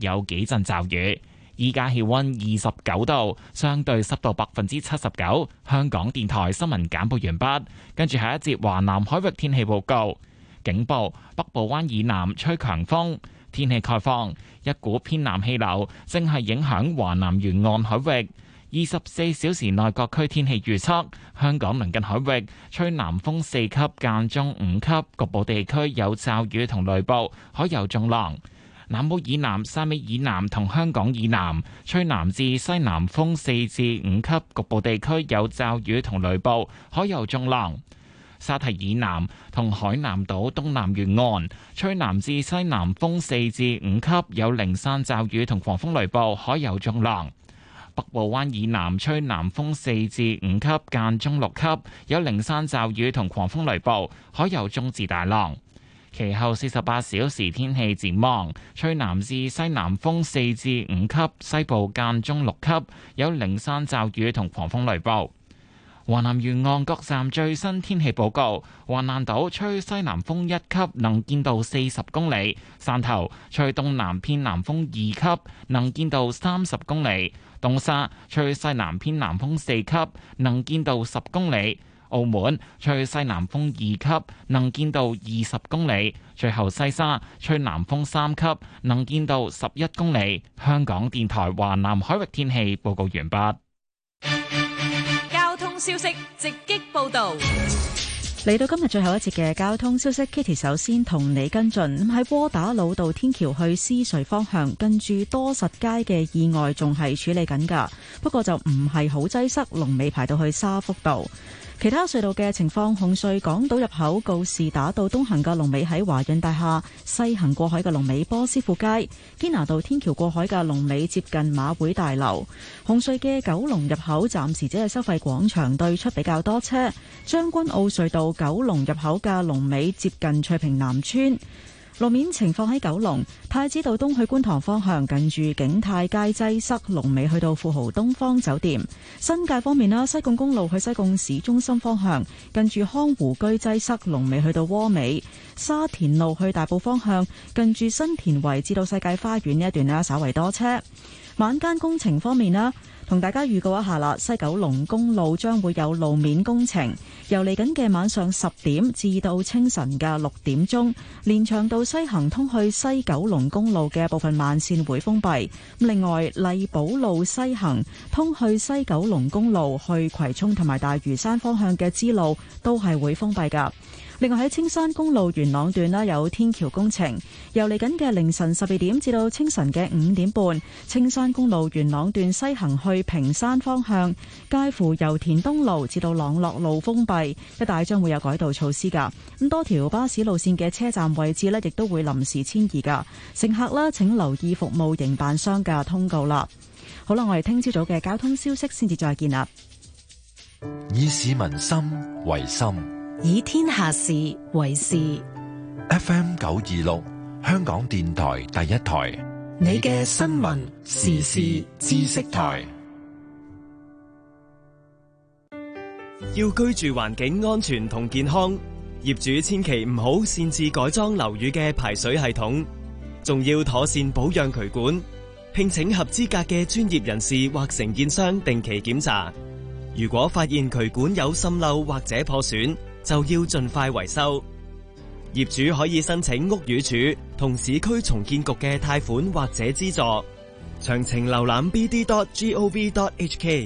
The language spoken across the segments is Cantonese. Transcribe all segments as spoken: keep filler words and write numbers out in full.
有幾陣驟雨。依家氣溫二十九度，相對濕度百分之七十九。香港電台新聞簡報完畢，跟住下一節華南海域天氣報告。警報：北部灣以南吹強風。天氣概況：一股偏南氣流正係影響華南沿岸海域。二十四小時內各區天氣預測：香港鄰近海域吹南風四級，間中五級，局部地區有驟雨同雷暴，海有中浪。南澳以南、汕尾以南同香港以南吹南至西南風四至五級，局部地區有驟雨同雷暴，海有中浪。沙堤以南同海南島東南沿岸吹南至西南風四至五級，有零散驟雨同狂風雷暴，海有中浪。北部灣以南吹南風四至五級，間中六級，有零散驟雨同狂風雷暴，海有中至大浪。其後四十八小時天氣展望：吹南至西南風四至五級，西部間中六級，有零散驟雨同狂風雷暴。華南沿岸各站最新天氣報告：橫瀾島吹西南風一級，能見度四十公里；汕頭吹東南偏南風二級，能見度三十公里；東沙吹西南偏南風四級，能見度十公里；澳門吹西南風二級，能見度二十公里；最後西沙吹南風三級，能見度十一公里。香港電台華南海域天氣報告完畢。 消息直擊報道， 嚟到今日最後一節嘅交通消息 ，Kitty 首先同你跟進。咁喺窩打老道天橋去獅隧方向，近住多實街嘅意外仲係處理緊㗎，不過就唔係好擠塞，龍尾排到去沙福道。其他隧道嘅情況，紅隧港島入口告士打道東行嘅龍尾喺華潤大廈，西行過海嘅龍尾波斯富街，堅拿道天橋過海嘅龍尾接近馬會大樓。紅隧嘅九龍入口暫時只係收費廣場對出比較多車，將軍澳隧道九龍入口嘅龍尾接近翠屏南村。路面情況喺九龍太子道東去觀塘方向，近住景泰街擠塞，龍尾去到富豪東方酒店。新界方面啦，西貢公路去西貢市中心方向，近住康湖居擠塞，龍尾去到窩美。沙田路去大埔方向，近住新田圍至到世界花園呢一段呢，稍為多車。晚間工程方面啦，同大家預告一下啦，西九龍公路將會有路面工程，由嚟緊嘅晚上十點至到清晨嘅六點鐘，連翔道西行通去西九龍公路嘅部分慢線會封閉。另外，麗寶路西行通去西九龍公路去葵涌同埋大嶼山方向嘅支路都係會封閉㗎。另外喺青山公路元朗段啦，有天橋工程，由嚟緊嘅凌晨十二點至到清晨嘅五點半，青山公路元朗段西行去屏山方向，介乎油田東路至到朗樂路封閉，一帶將會有改道措施噶。咁多條巴士路線嘅車站位置呢，亦都會臨時遷移噶。乘客啦，請留意服務營辦商嘅通告啦。好啦，我哋聽朝早嘅交通消息先至再見啦。 以市民心為心， 以天下事為事。 F M 九二六，香港電台第一台， 你嘅新聞時事知識台。 要居住環境安全同健康，業主千祈唔好擅自改裝樓宇嘅排水系統，仲要妥善保養渠管，聘請合資格嘅專業人士或承建商定期檢查。如果發現渠管有滲漏或者破損，就要盡快維修。業主可以申請屋宇署同市區重建局嘅貸款或者資助。詳情瀏覽 b d dot gov dot h k。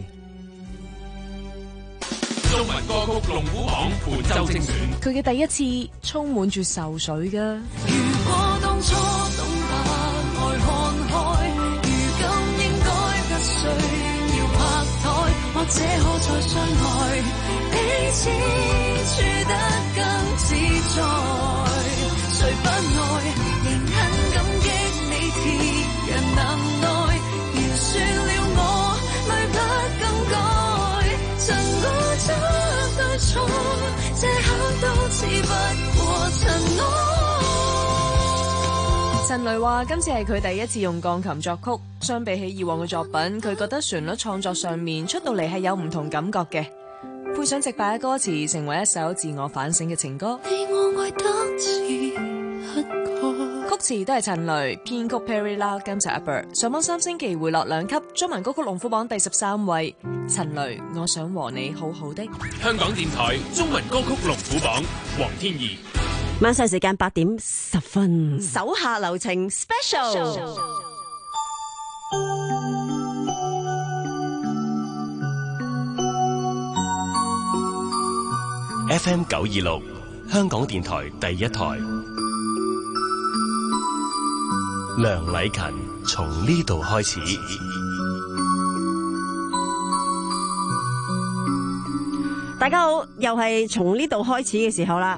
中文歌曲龍虎榜本周精選， 佢嘅第一次充滿住愁緒㗎。 如果當初懂得愛看開，如今應該不需要拍台，或者可再相愛，彼此處得更自在。誰不愛，仍很感激你鐵人能耐，饒恕了我，來不更改，曾愛得對錯，這刻都只不過塵埃。 陳雷話今次係佢第一次用鋼琴作曲，相比起以往嘅作品，佢覺得旋律創作上面出到嚟係有唔同感覺嘅，配上直白嘅歌詞，成為一首自我反省嘅情歌。 你我愛得似一個詞都係陳雷，編曲 Perry Lau 監製 Aber， 上榜三星期回落兩級，中文歌曲龍虎榜第十三位。陳雷，我想和你好好的。 香港電台中文歌曲龍虎榜，黃天怡。 晚上時間八點十分， 手下留情 Special。 F M 九二六，香港電台第一台。梁禮勤從呢度開始。 大家好，又係從呢度開始嘅時候啦。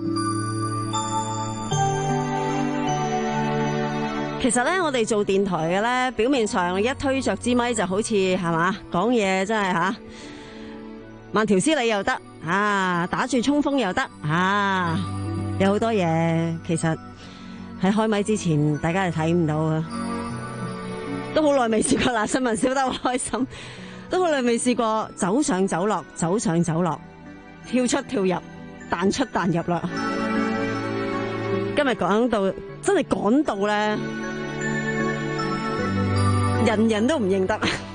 其實咧，我哋做電台嘅咧，表面上一推着支咪就好似係嘛，講嘢真係吓，慢條斯理又得啊，打住衝鋒又得啊，有好多嘢其實。喺開咪之前，大家係睇唔到啊！都好耐未試過啦，新聞笑得好開心，都好耐未試過走上走落，走上走落，跳出跳入，彈出彈入啦！今日講到真係趕到咧，人人都唔認得，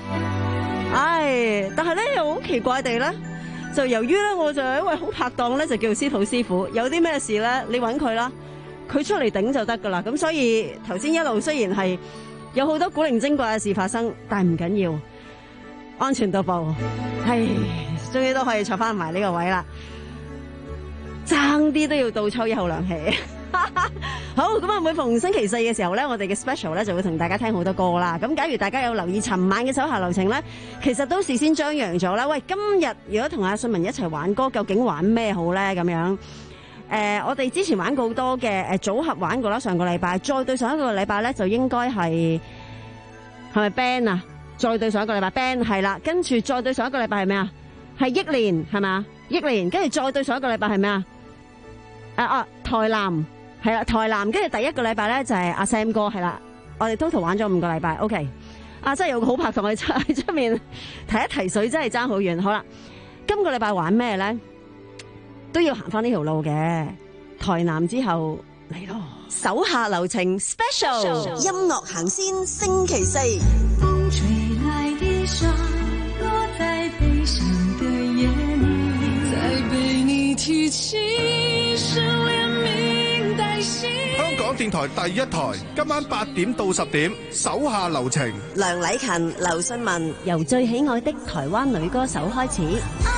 唉！但係咧又好奇怪地咧，就由於咧我就有一位好拍檔咧，就叫司徒師傅，有啲咩事咧，你揾佢啦。佢出嚟頂就得噶啦，咁所以頭先一路雖然係有好多古靈精怪嘅事發生，但係唔緊要，安全到步，唉，終於都可以坐翻埋呢個位啦，爭啲都要倒抽一口涼氣。好，咁啊，每逢星期四嘅時候咧，我哋嘅 special 咧就會同大家聽好多歌啦。咁假如大家有留意尋晚嘅手下留情咧，其實都事先張揚咗啦。喂，今日如果同阿信文一齊玩歌，究竟玩咩好咧？咁樣。誒、呃，我哋之前玩過好多嘅誒組合玩過啦，上個禮拜，再對上一個禮拜咧就應該係係咪 band 啊？再對上一個禮拜 band 係啦，跟住再對上一個禮拜係咩啊？係憶蓮係嘛？憶蓮，跟住再對上一個禮拜係咩啊？啊啊台南係啦，台南，跟住第一個禮拜咧就係阿 Sam 哥係啦，我哋 total 玩咗五個禮拜 ，OK， 啊真係有個好拍檔喺出喺出面提一提水，真係爭好遠。好啦，今個禮拜玩咩咧？都要行翻呢條路嘅，台南之後嚟咯， 手下留情 Special 音樂行先星期四。 風吹來的沙落在悲傷的眼裡，再被你提起是連名帶姓。 香港電台第一台，今晚八點到十點，手下留情。 梁禮勤、劉信文， 由最喜愛的台灣女歌手開始。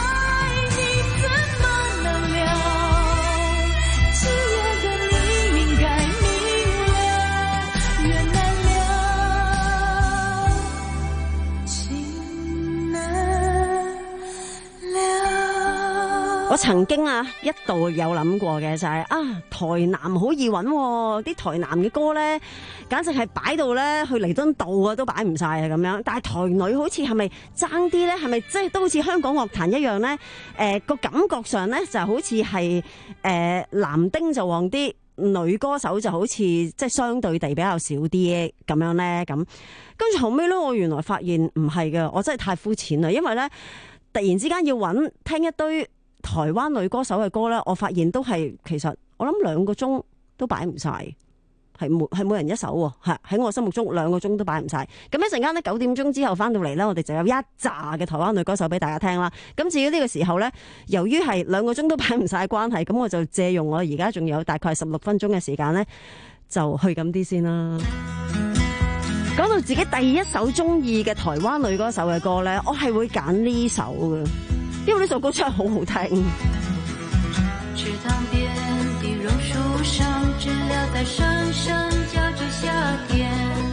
我曾經啊一度有諗過嘅就係、是、啊台南好易揾，啲台南嘅歌咧簡直係擺到咧去彌敦道啊都擺唔晒啊咁樣，但係台女好似係咪爭啲咧？係咪即係都好似香港樂壇一樣咧？誒、呃、個感覺上咧就好似係誒男丁就旺啲，女歌手就好似即係相對地比較少啲咁樣咧咁。跟住後尾咧，我原來發現唔係嘅，我真係太膚淺啦，因為咧突然之間要揾聽一堆台灣女歌手嘅歌咧，我發現都係其實我諗兩個鐘都擺唔晒，係每係每人一首喎，係喺我心目中兩個鐘都擺唔晒。咁一陣間咧九點鐘之後翻到嚟咧，我哋就有一紮嘅台灣女歌手俾大家聽啦。咁至於呢個時候咧，由於係兩個鐘都擺唔晒關係，咁我就借用我而家仲有大概十六分鐘嘅時間咧，就去咁啲先啦。講到自己第一首中意嘅台灣女歌手嘅歌咧，我係會揀呢首嘅。因為呢首歌真係好好聽。 池塘邊的榕樹上，知了在聲聲叫着夏天。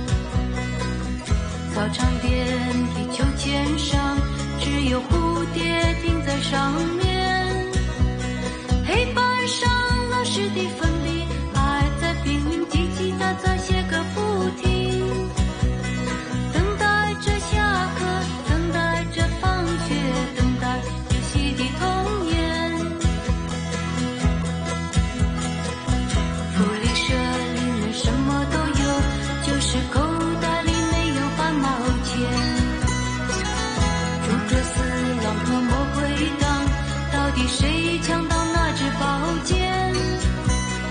操場邊的秋千上，只有蝴蝶停在上面。黑板上老師的粉筆還在拼命嘰嘰喳喳寫個不停。等待着下課，等待着放學，等待的童年，福利社裡面什麼都有，就是口袋裡沒有半毛錢。諸葛四郎和魔鬼黨，到底誰搶到那支寶劍？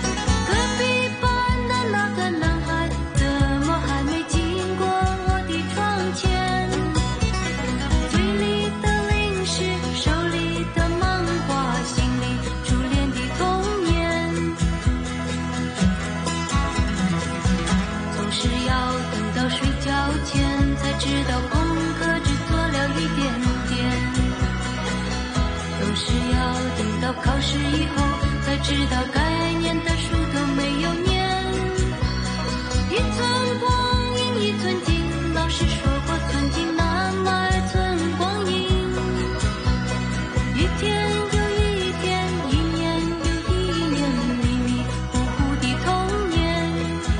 交钱，才知道功课只做了一点点，总是要等到考试以后才知道该念的书都没有念。一寸光阴一寸金，老师说过寸金难买寸光阴。一天又一天，一年又一年，迷迷糊糊的童年。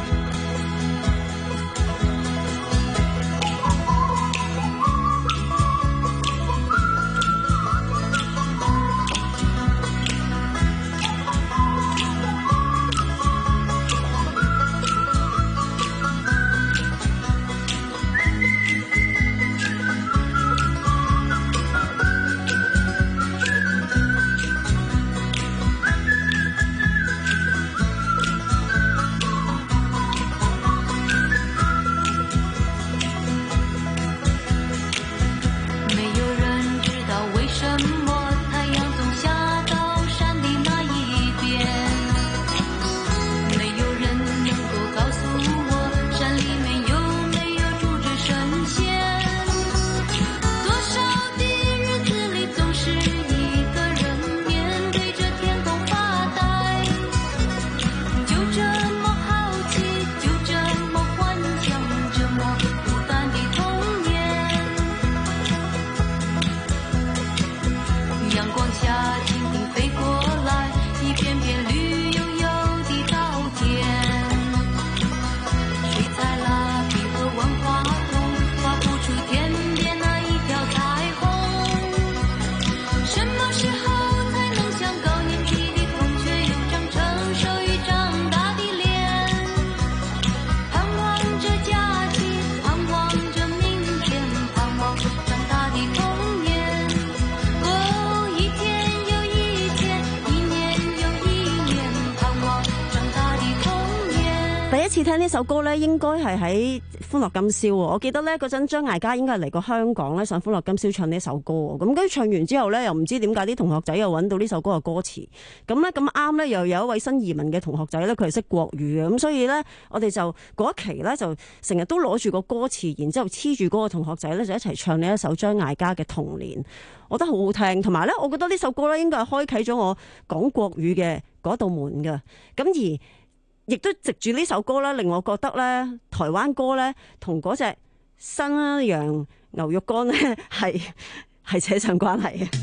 聽呢首歌咧，應該係喺歡樂今宵喎。我記得咧嗰陣張艾嘉應該係嚟過香港咧，上歡樂今宵唱呢首歌。咁跟住唱完之後咧，又唔知點解啲同學仔又揾到呢首歌嘅歌詞。咁咧咁啱咧，又有一位新移民嘅同學仔咧，佢係識國語嘅。咁所以咧，我哋就嗰一期咧就成日都攞住個歌詞，然之後黐住嗰個同學仔咧，就一齊唱呢一首張艾嘉嘅《童年》。我覺得好好聽，同埋咧，我覺得呢首歌咧應該係開啟咗我講國語嘅嗰道門㗎。咁而亦都藉住呢首歌咧，令我覺得咧，台灣歌咧同嗰隻新陽牛肉乾咧係係扯上關係嘅。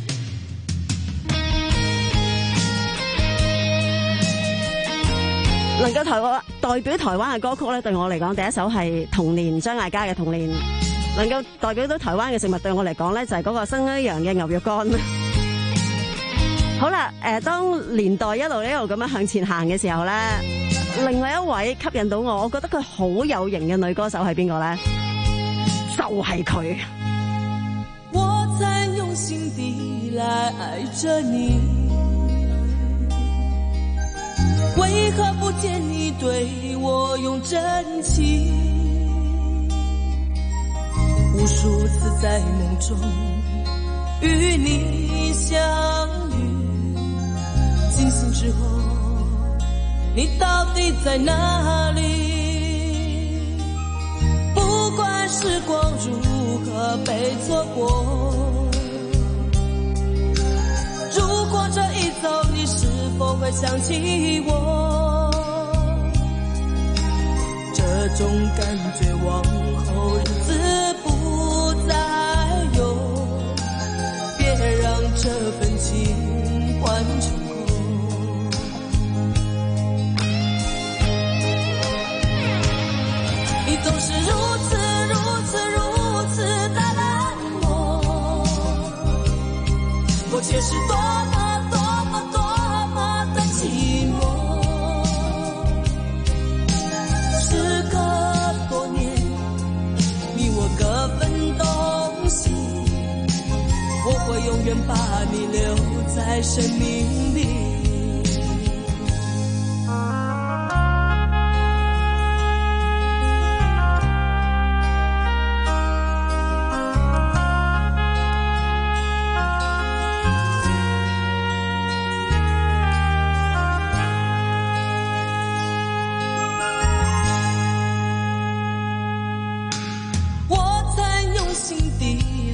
能夠台灣代表台灣嘅歌曲咧，對我嚟講，第一首係《童年》，張艾嘉嘅《童年》。能夠代表到台灣嘅食物，對我嚟講咧，就係嗰個新陽嘅牛肉乾。好啦，誒，當年代一路一路咁樣向前行嘅時候咧，另外一位吸引到我，我覺得佢好有型嘅女歌手係邊個咧？就係佢。 我在用心地來愛着你，為何不見你對我用真情？無數次在夢中與你相遇，驚醒之後你到底在哪裡？不管時光如何被錯過，如果這一走你是否會想起我？這種感覺往後日子不再有，別讓這份情換成總是如此如此如此的冷漠，我卻是多麼多麼多麼的寂寞。時隔多年，你我各分東西，我會永遠把你留在生命裡。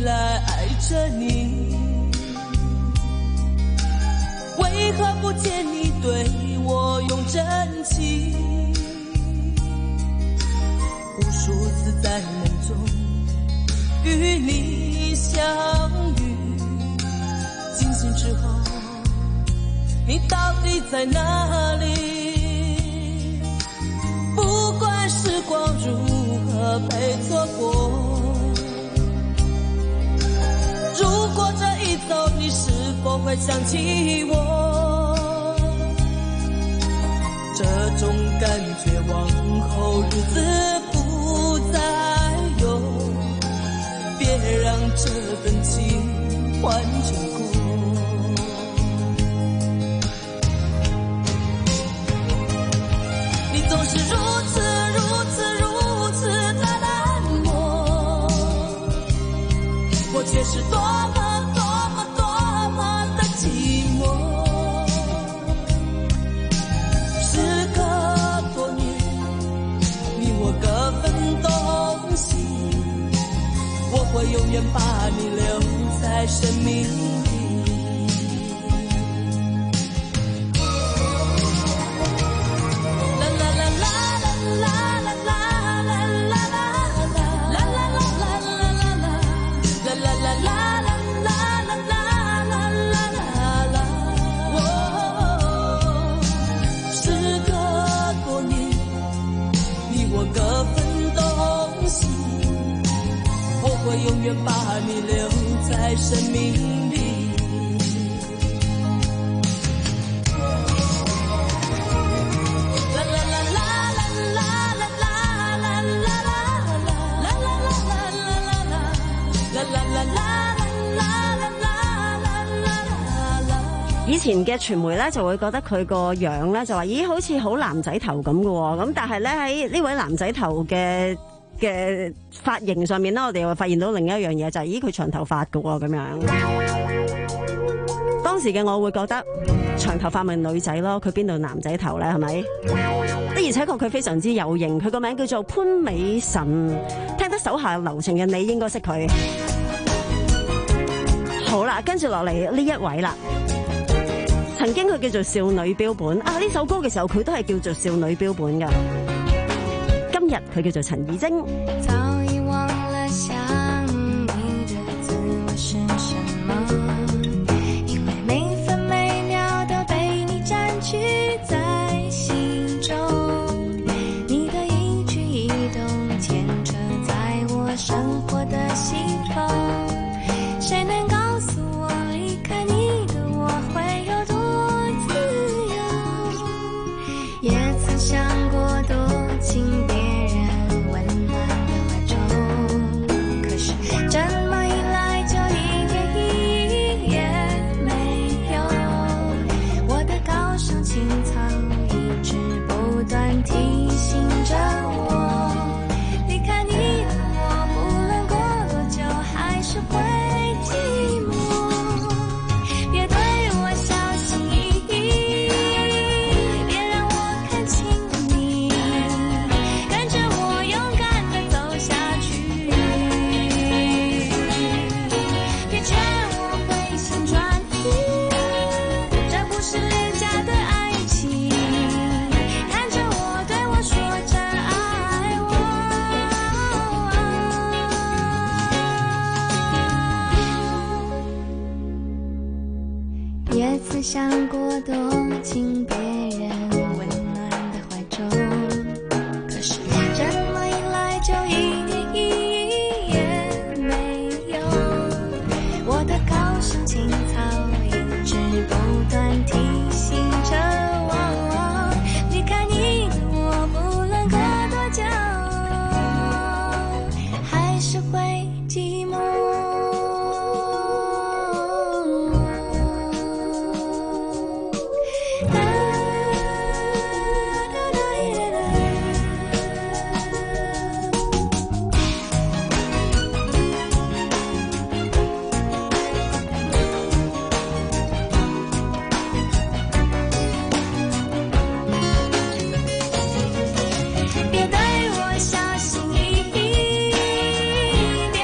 来爱着你，为何不见你对我用真情？无数次在梦中与你相遇，惊醒之后你到底在哪里？不管时光如何被错过，如果这一走你是否会想起我？这种感觉往后日子不再有，别让这份情换成苦。你总是如此如此如此的冷漠，我却是多么多么多么的寂寞。时隔多年，你我各分东西，我会永远把你留在生命里。我永远把你留在生命里。啦啦啦啦啦啦啦啦啦啦啦啦啦啦啦啦啦啦。 以前嘅傳媒咧就會覺得佢個樣咧就話，咦，好似好男仔頭咁嘅喎。咁但係咧喺呢位男仔頭嘅嘅髮型上面咧，我哋又發現到另一樣嘢，就係咦佢長頭髮嘅喎咁樣。當時嘅我會覺得長頭髮咪女仔咯，佢邊度男仔頭咧係咪？的而且確佢非常之有型，佢個名叫做潘美辰，聽得手下留情嘅你應該識佢。好啦，跟住落嚟呢一位啦，曾經佢叫做少女標本啊，呢首歌嘅時候佢都係叫做少女標本㗎。今日佢叫做陳怡貞。 早已忘了想你的滋味是什麼，因為每分每秒都被你佔據在心中，你的一舉一動牽扯在我生活的西風，誰能告訴我離開你的我會有多自由，也曾想過多情別想過多情別人溫暖的懷中，可是這麼一來就一點意義也沒有，我的高尚情操一直不斷提醒着我，離開你的我不論過多久還是會寂寞。別對我小心翼翼，別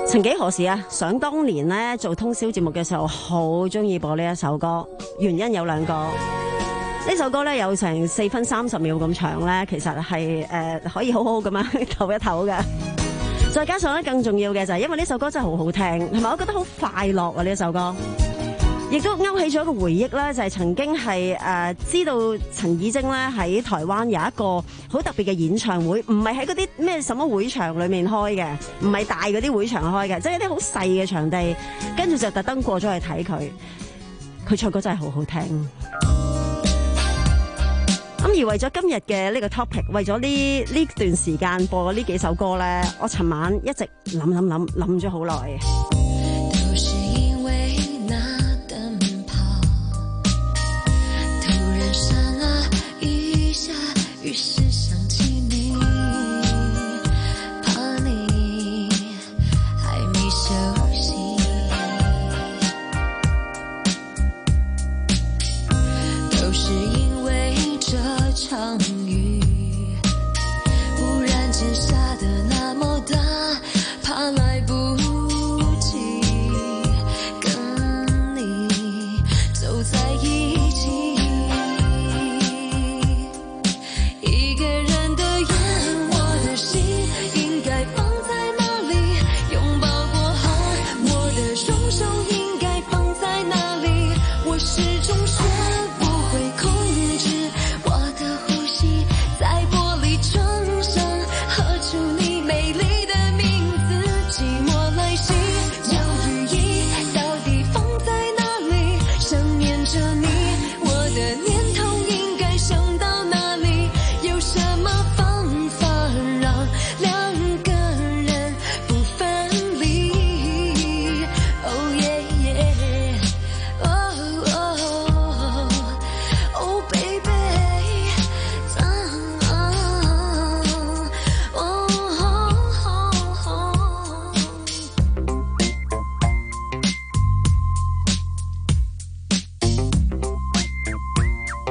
曾幾何時啊，想當年呢，做通宵節目嘅時候，好中意播呢一首歌，原因有兩個。呢首歌咧有成四分三十秒咁長咧，其實係誒、呃、可以好好咁樣唞一唞嘅。再加上咧，更重要嘅就係因為呢首歌真係好好聽，同埋我覺得好快樂啊！呢首歌亦都勾起咗一個回憶啦，就係、是、曾經係誒、呃、知道陳綺貞咧喺台灣有一個好特別嘅演唱會，唔係喺嗰啲咩什麼會場裏面開嘅，唔係大嗰啲會場開嘅，即係一啲好細嘅場地，跟住就特登過咗去睇佢，佢唱歌真係好好聽。咁而為咗今日嘅呢個 topic， 為咗呢呢段時間播呢幾首歌咧，我尋晚一直諗諗諗諗咗好耐。 都是因為那燈泡突然閃了一下，於是想起你，怕你還沒休息，都是因為這場雨忽然間下得那麼大，怕來不及跟你走在一起，一個人的夜，我的心應該放在哪裡？擁抱過後，我的雙手應該放在哪裡？我始終學不會控制我的呼吸，在玻璃窗上刻出你美麗的名字，寂寞來襲，將羽翼到底放在哪裡？想念着你，我的念頭應該想到哪裡？有什麼方法讓兩個人不分離？Oh yeah yeah, oh oh oh baby, oh oh。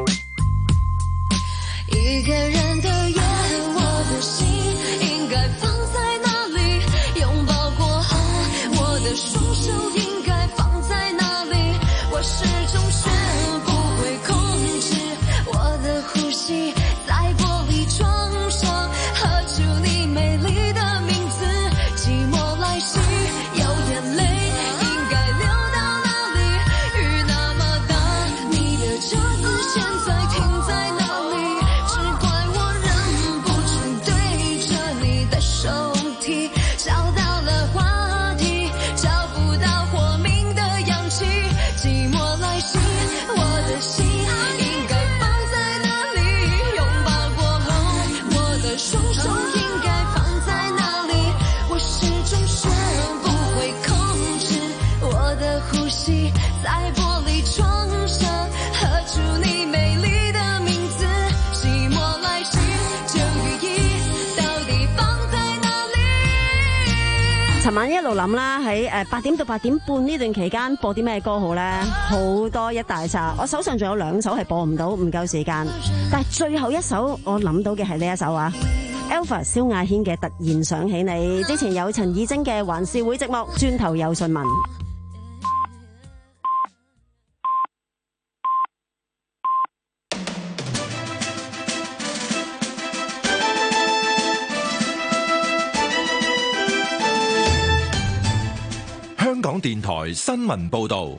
一個人的夜，我的心應該放在哪裡？擁抱過後，我的雙手應該放在哪裡？我始終學不會控制我的呼吸，在玻璃窗上刻出你美麗的名字，寂寞來襲，有眼淚應該流到哪裡？雨那麼大，你的車子現在停在哪裡？只怪我忍不住對着你的手提，找到了話題，找不到活命的氧氣，寂寞來襲，我的心應該放在哪裡？擁抱過後，我的雙手應該放在哪裡？我始終學不會控制我的呼吸，在玻璃窗上刻出你美麗的名字，寂寞來襲，這羽翼到底放在哪裡？ 尋晚一路諗啦，喺誒八點到八點半呢段期間播啲咩歌好咧？好多一大扎，我手上仲有兩首係播唔到，唔夠時間。但係最後一首我諗到嘅係呢一首啊 ，Alpha 蕭亞軒嘅《突然想起你》，之前有陳綺貞嘅《還是會寂寞》，轉頭有信文。 香港電台新聞報道。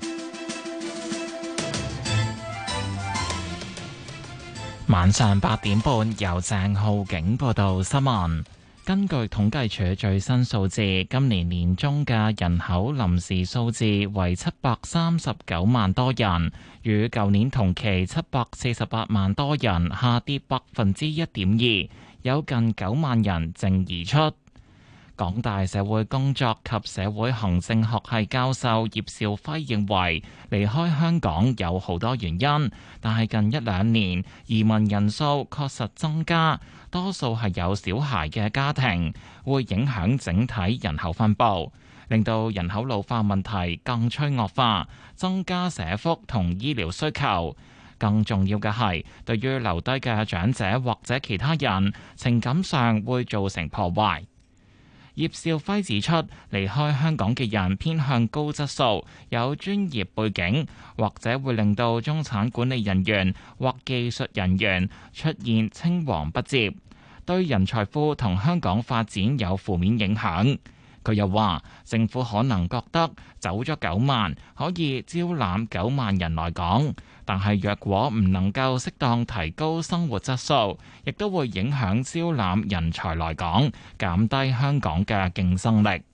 晚上八點半，由鄭浩景報道新聞。根據統計處最新數字，今年年中嘅人口臨時數字為七百三十九萬多人，與舊年同期七百四十八萬多人下跌百分之一點二，有近九萬人淨移出。港大社會工作及社會行政學系教授葉兆輝認為，離開香港有好多原因，但係近一兩年移民人數確實增加，多數係有小孩嘅家庭，會影響整體人口分佈，令到人口老化問題更趨惡化，增加社福同醫療需求。更重要嘅係，對於留低嘅長者或者其他人，情感上會造成破壞。 葉兆輝指出，離開香港嘅人偏向高質素、有專業背景，或者會令到中產管理人員或技術人員出現青黃不接，對人才庫同香港發展有負面影響。佢又話，政府可能覺得走咗九萬可以招攬九萬人來港，但係若果唔能夠適當提高生活質素，亦都會影響招攬人才來港，減低香港嘅競爭力。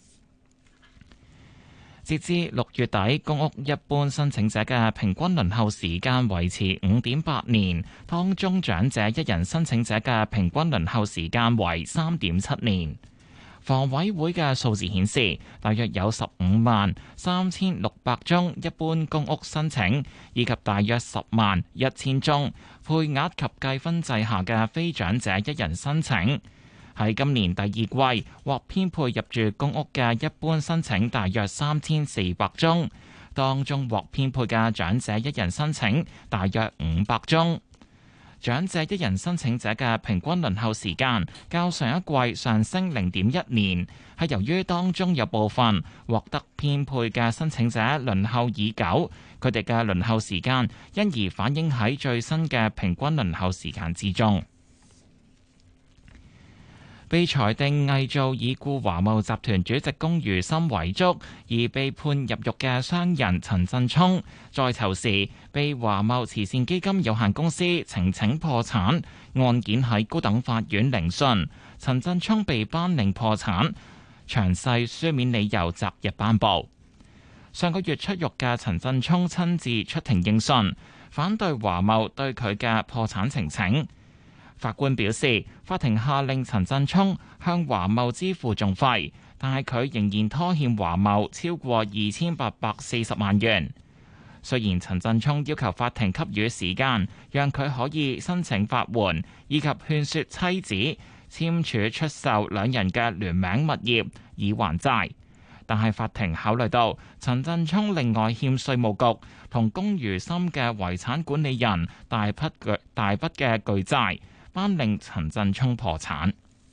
截至六月底，公屋一般申請者嘅平均輪候時間維持五點八年，當中長者一人申請者嘅平均輪候時間為三點七年。房委會嘅數字顯示，大約有十五萬三千六百宗一般公屋申請，以及大約十萬一千宗配額及計分制下嘅非長者一人申請。喺今年第二季獲編配入住公屋嘅一般申請大約三千四百宗，當中獲編配嘅長者一人申請大約五百宗。長者一人申請者嘅平均輪候時間較上一季上升零點一年，係由於當中有部分獲得編配嘅申請者輪候已久，佢哋嘅輪候時間因而反映喺最新嘅平均輪候時間之中。被裁定偽造已故華懋集團主席龔如心遺囑而被判入獄嘅商人陳振聰，在囚時被華懋慈善基金有限公司呈請破產，案件喺高等法院聆訊，陳振聰被頒令破產，詳細書面理由擇日頒布。上個月出獄嘅陳振聰親自出庭應訊，反對華懋對佢嘅破產呈請。法官表示，法庭下令陳振聰向華懋支付訟費，但係佢仍然拖欠華懋超過二千八百四十萬元。雖然陳振聰要求法庭給予時間，讓佢可以申請法援，以及勸說妻子簽署出售兩人嘅聯名物業以還債，但係法庭考慮到陳振聰另外欠稅務局同龔如心嘅遺產管理人大筆巨大筆嘅巨債，頒令陳振聰破產。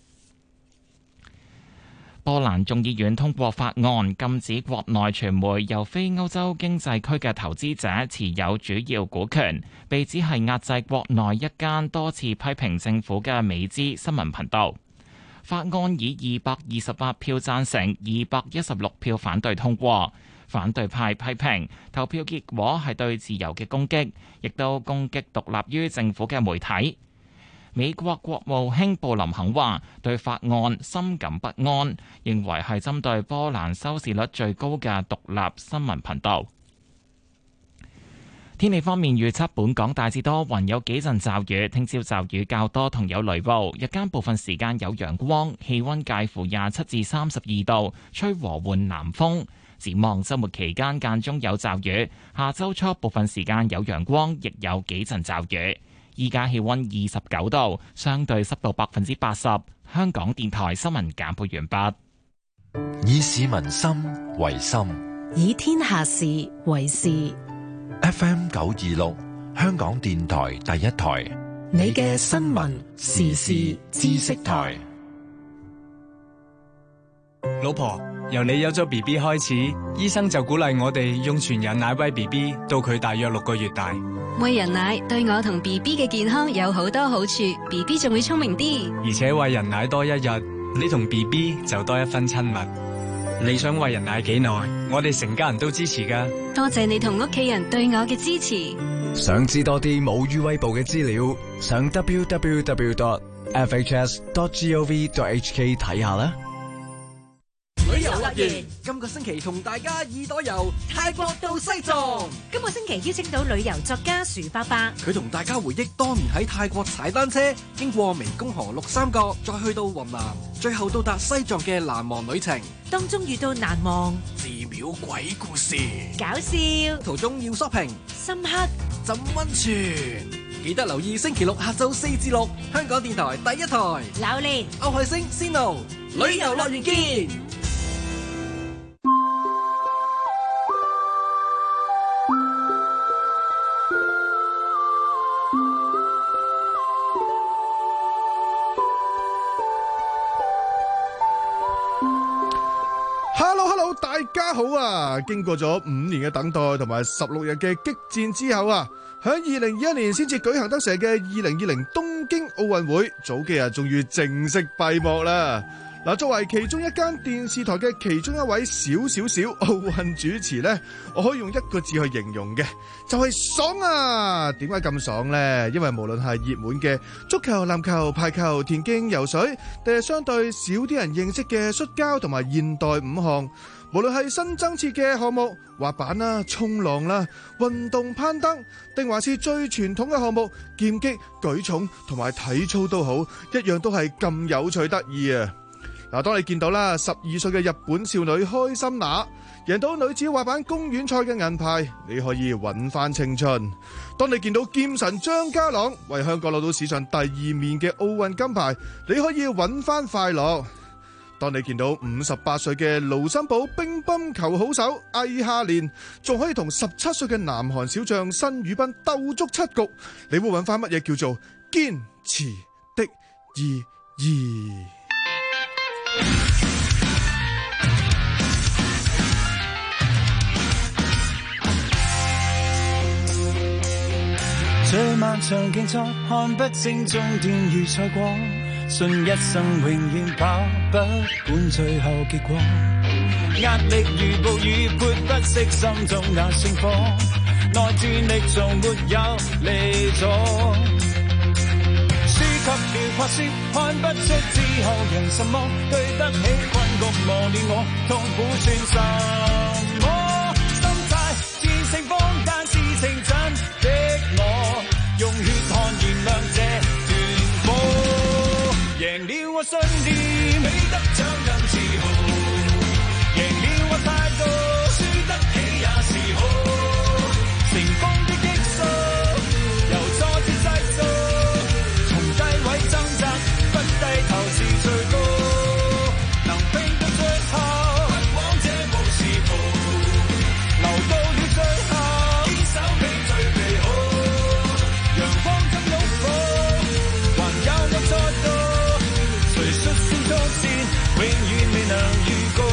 波蘭眾議院通過法案，禁止國內傳媒由非歐洲經濟區嘅投資者持有主要股權，被指係壓制國內一間多次批評政府嘅美資新聞頻道。法案以二百二十八票贊成、二百一十六票反對通過。反對派批評投票結果係對自由嘅攻擊，亦都攻擊獨立於政府嘅媒體。美國國務卿布林肯話對法案深感不安，認為係針對波蘭收視率最高嘅獨立新聞頻道。天氣方面預測，本港大致多雲，有幾陣驟雨，聽朝驟雨較多同有雷暴，日間部分時間有陽光，氣溫介乎廿七至三十二度，吹和緩南風。展望週末期間間中有驟雨，下週初部分時間有陽光，亦有幾陣驟雨。依家氣溫二十九度，相對濕度百分之八十。香港電台新聞簡報完畢。 以市民心為心， 以天下事為事。 F M 九二六，香港電台第一台， 你嘅新聞時事知識台。 老婆，由你有咗 B B 開始，醫生就鼓勵我哋用全人奶餵 B B 到佢大約六個月大。 餵人奶對我同 B B 嘅健康有好多好處 ，B B 仲會聰明啲。 而且餵人奶多一日，你同 B B 就多一分親密。你想餵人奶幾耐？我哋成家人都支持噶。 多謝你同屋企人對我嘅支持。 想知多啲母乳餵哺嘅資料，上 w w w dot f h s dot gov dot h k 睇下啦。 旅遊樂園今個星期同大家耳朵遊泰國到西藏。 今個星期邀請到旅遊作家薯伯伯， 佢同大家回憶當年喺泰國踩單車，經過湄公河、綠三角，再去到雲南，最後到達西藏嘅難忘旅程。 當中遇到難忘寺廟鬼故事， 搞笑， 途中要 shopping， 深刻， 浸溫泉。記得留意星期六下晝四至六，香港電台第一台。 榴蓮、 歐海星、Sino，旅遊樂園見。 家好啊！經過咗五年嘅等待同埋十六日嘅激戰之後啊，喺二零二一年先至舉行得成嘅二零二零東京奧運會，早幾日終於正式閉幕啦。嗱，作為其中一間電視台嘅其中一位小小小奧運主持呢，我可以用一個字去形容嘅，就係爽啊！點解咁爽呢？因為無論係熱門嘅足球、籃球、排球、田徑、游水，定係相對少啲人認識嘅摔跤同埋現代五項，無論係新增設嘅項目滑板啦、衝浪啦、運動攀登，定還是最傳統嘅項目劍擊、舉重同埋體操都好，一樣都係咁有趣得意啊！嗱，當你見到啦，十二歲嘅日本少女開心那贏到女子滑板公園賽嘅銀牌，你可以揾翻青春；當你見到劍神張家朗為香港攞到史上第二面嘅奧運金牌，你可以揾翻快樂；當你見到五十八歲嘅盧森堡乒乓球好手魏夏蓮仲可以同十七歲嘅南韓小將申宇彬鬥足七局，你會揾翻乜嘢叫做堅持的意義？ 最漫長競賽看不清終點與賽果，信一生永遠跑不管最後結果，壓力如暴雨潑不熄心中那星火，內戰力從沒有離左，輸給了怕輸，看不出之後贏什麼，對得起困局磨練我，痛苦算什麼，心態戰勝風，但是情真的我，用血汗燃亮這團火，贏了我信念，比得獎更自豪，贏了我態度，輸得起也是好，成功的激素，由挫折製造，從低位掙扎，不低頭是最高，能拼到最後，不枉這無時途，留到了最後，堅守比最美好，陽光中擁抱，還有我在度，誰率先衝線，永遠未能預告。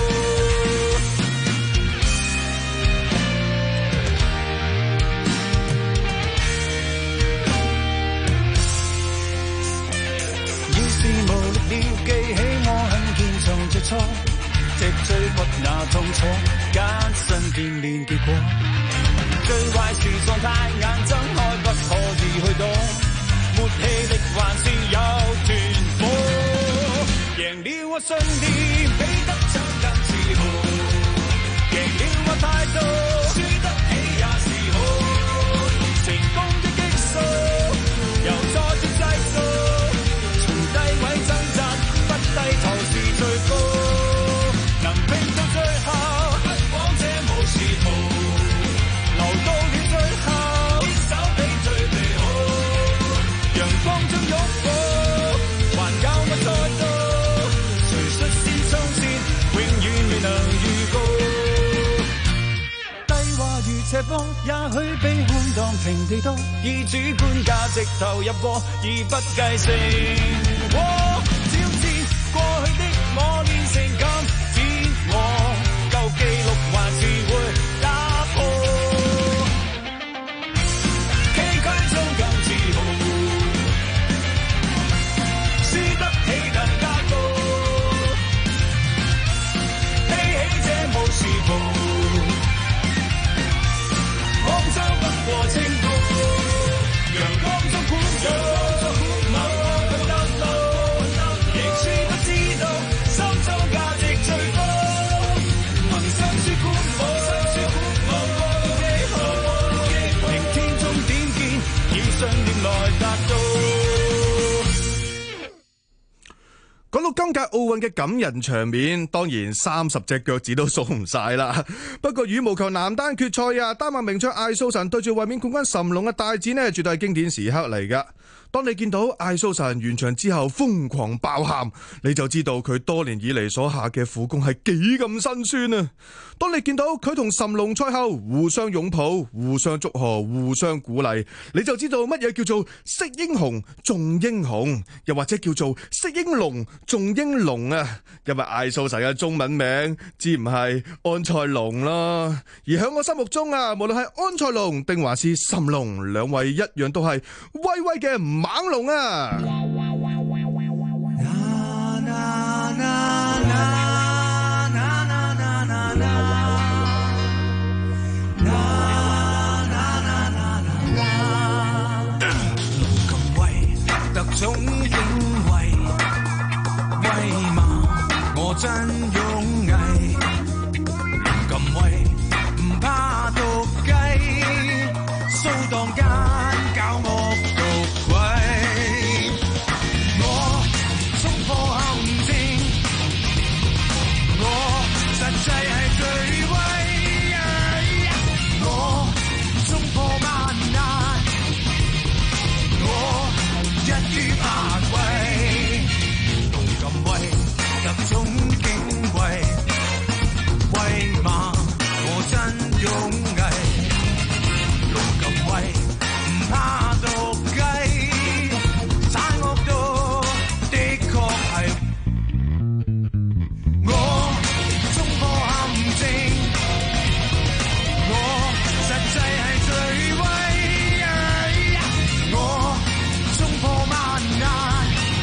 要是無力了，記起我很堅從最初，直追不那痛楚，艱辛見面結果。最壞是狀態，眼睜開不可以去躲，沒氣力還是有團火，贏了我信念，比得獎更自豪，贏了我態度，輸得起也是好，成功的激素，由挫折製造，從低位掙扎，不低頭是最高，能拼到最後，不枉這無時途，留到了最後，堅守比最美好，陽光中擁抱，還有我在度，誰率先衝線，永遠未能預告。低話如斜坡，也許比空檔平地多，以主觀價值投入過，而不計成果。挑戰過去的我，練成今天我，舊記錄還是會打破。崎嶇中更自豪，輸得起更加高，披起這無時袍，昂首不過清高，陽光中寬闊，某個得到，贏輸不知道，心中價值最高，憑心書觀摩，某個記號，明天終點見，以信念來達到。 講到今屆奧運嘅感人場面，當然三十隻腳趾都數唔晒啦。不過羽毛球男單決賽啊，丹麥名將艾素臣對住衛冕冠軍諶龍嘅大戰呢，絕對係經典時刻嚟噶。 當你見到艾素神完場之後瘋狂爆喊，你就知道佢多年以嚟所下嘅苦功係幾咁辛酸啊！當你見到佢同神龍賽後互相擁抱、互相祝賀、互相鼓勵，你就知道乜嘢叫做識英雄重英雄，又或者叫做識英龍重英龍啊！因為艾素神嘅中文名知唔係安賽龍啦，而喺我心目中啊，無論係安賽龍定還是神龍，兩位一樣都係威威嘅猛龍啊！ 特種警衛，威猛我真勇毅，龍咁威唔怕毒雞，掃蕩間搞惡毒鬼，我衝破陷阱，我實際係最威，我衝破萬難，我一於發威，龍咁威，特種警衛，威猛我真勇毅，龍咁威唔怕毒雞，殘惡到的確係我衝破陷阱，我實際係最威，我衝破萬難，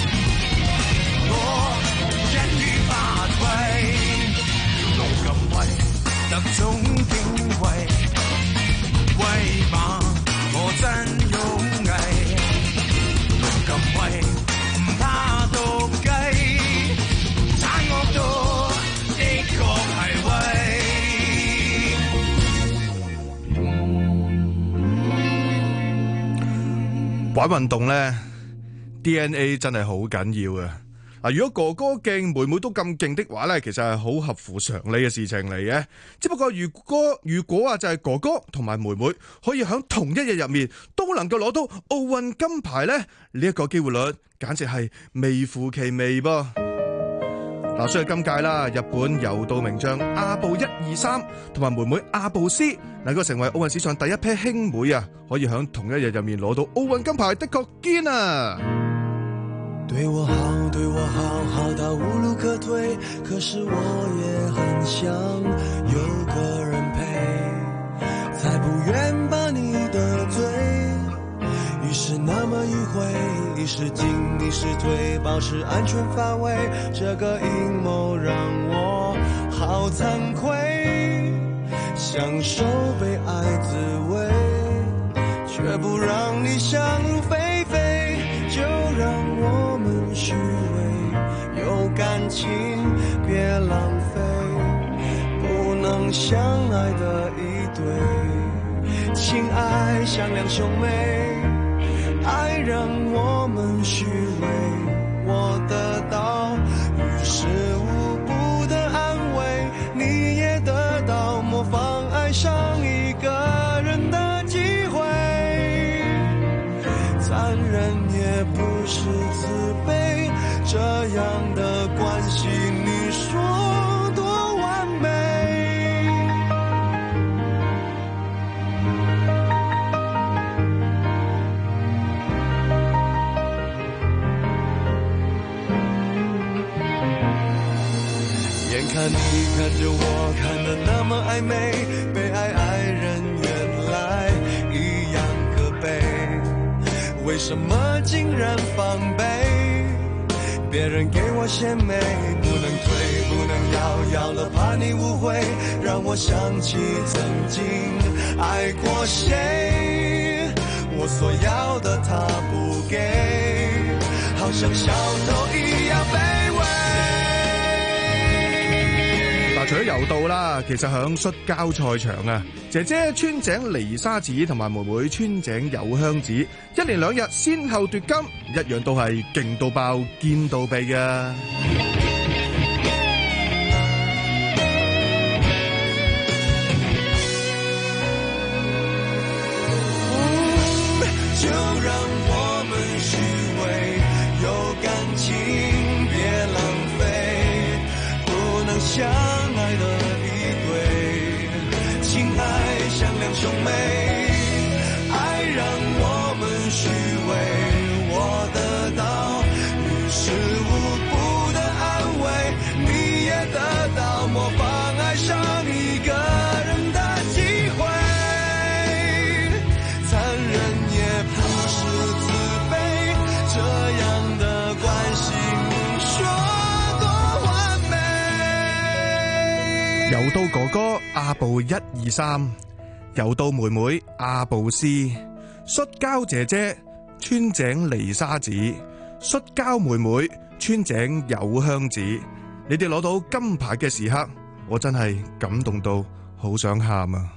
我一於發威，龍咁威，特種警衛，威猛我真勇毅，龍咁威唔怕毒雞，殘惡到的確係威。 玩運動呢 D N A 真係好緊要啊！嗱，如果哥哥勁，妹妹都咁勁的話呢，其實係好合乎常理嘅事情嚟嘅。只不過如果如果啊，就係哥哥同埋妹妹可以喺同一日入面都能夠攞到奧運金牌呢，呢一個機會率簡直係微乎其微噃。嗱，所以今屆啦，日本柔道名將阿部一二三同埋妹妹阿部斯能夠成為奧運史上第一批兄妹啊，可以喺同一日入面攞到奧運金牌，的確堅啊！ 對我好，對我好，好到無路可退，可是我也很想有個人陪，才不願把你得罪，於是那麼迂迴，一時進一時退，保持安全範圍，這個陰謀讓我好慚愧，享受被愛滋味，卻不讓你想入非非，就讓我們虛偽，有感情別浪費，不能相愛的一對，情愛像兩兄妹，愛讓我們虛偽，我得到於事無補的安慰，你也得到模仿愛上一個人的機會，殘忍也不是慈悲，這樣的關係你說多完美。眼看你看着我看得那麼曖昧，被愛愛人原來一樣可悲，為什麼竟然防備？別人給我鮮美，不能退，不能要，要了怕你誤會，讓我想起曾經愛過誰，我所要的他不給，好像小偷一樣卑微。 嗱，除咗柔道啦，其實響摔跤賽場啊，姐姐川井梨沙子同埋妹妹川井友香子一連兩日先後奪金，一樣都係勁到爆、堅到痹嘅。 就讓我們种美，爱让我们虚伪，我得到于事无补的安慰，你也得到模仿爱上一个人的机会，残忍也不是自卑，这样的关系你说多完美。 又到哥哥阿布一二三，又到妹妹阿布斯，摔跤姐姐穿井離沙子，摔跤妹妹穿井有香子。你哋攞到金牌嘅時刻，我真係感動到好想喊啊！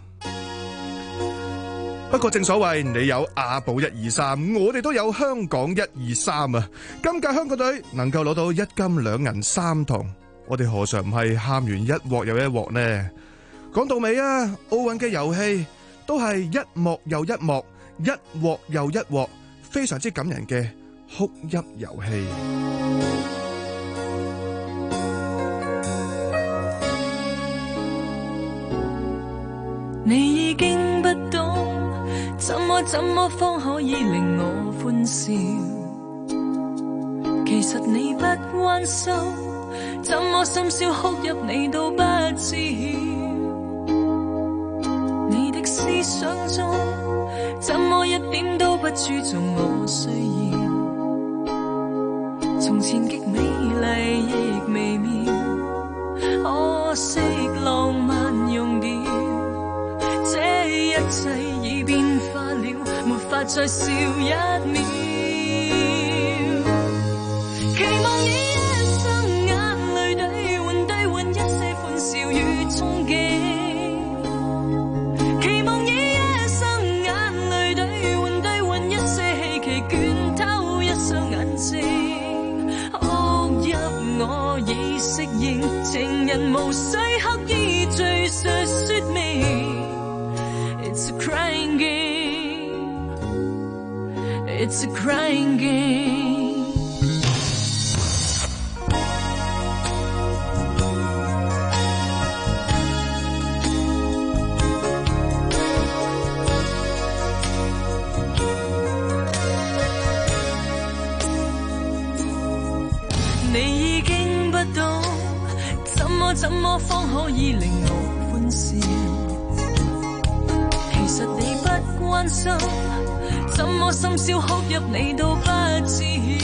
不過正所謂你有阿布一二三，我哋都有香港一二三啊！今屆香港隊能夠攞到一金兩銀三銅，我哋何嘗唔係喊完一鑊又一鑊呢？講到尾啊，奧運嘅遊戲都係一幕又一幕，一鑊又一鑊，非常之感人嘅哭泣遊戲。 你已經不懂，怎麼怎麼方可以令我歡笑？其實你不關心，怎麼深宵哭泣你都不知曉？你的思想中，怎麼一點都不注重我需要？從前極美麗亦微妙，可惜浪漫用掉。這一切已變化了，沒法再笑一秒。期望以一生眼淚兌換兌換一些歡笑與憧憬，期望以一生眼淚兌換兌換一些希冀捲透一雙眼睛，哭泣我已適應，情人無需刻意敘述說明。It's a crying game. It's a crying game. 你已經不懂，怎麼怎麼方可以令我歡笑？其實你不關心，怎麼深宵哭泣你都不知曉？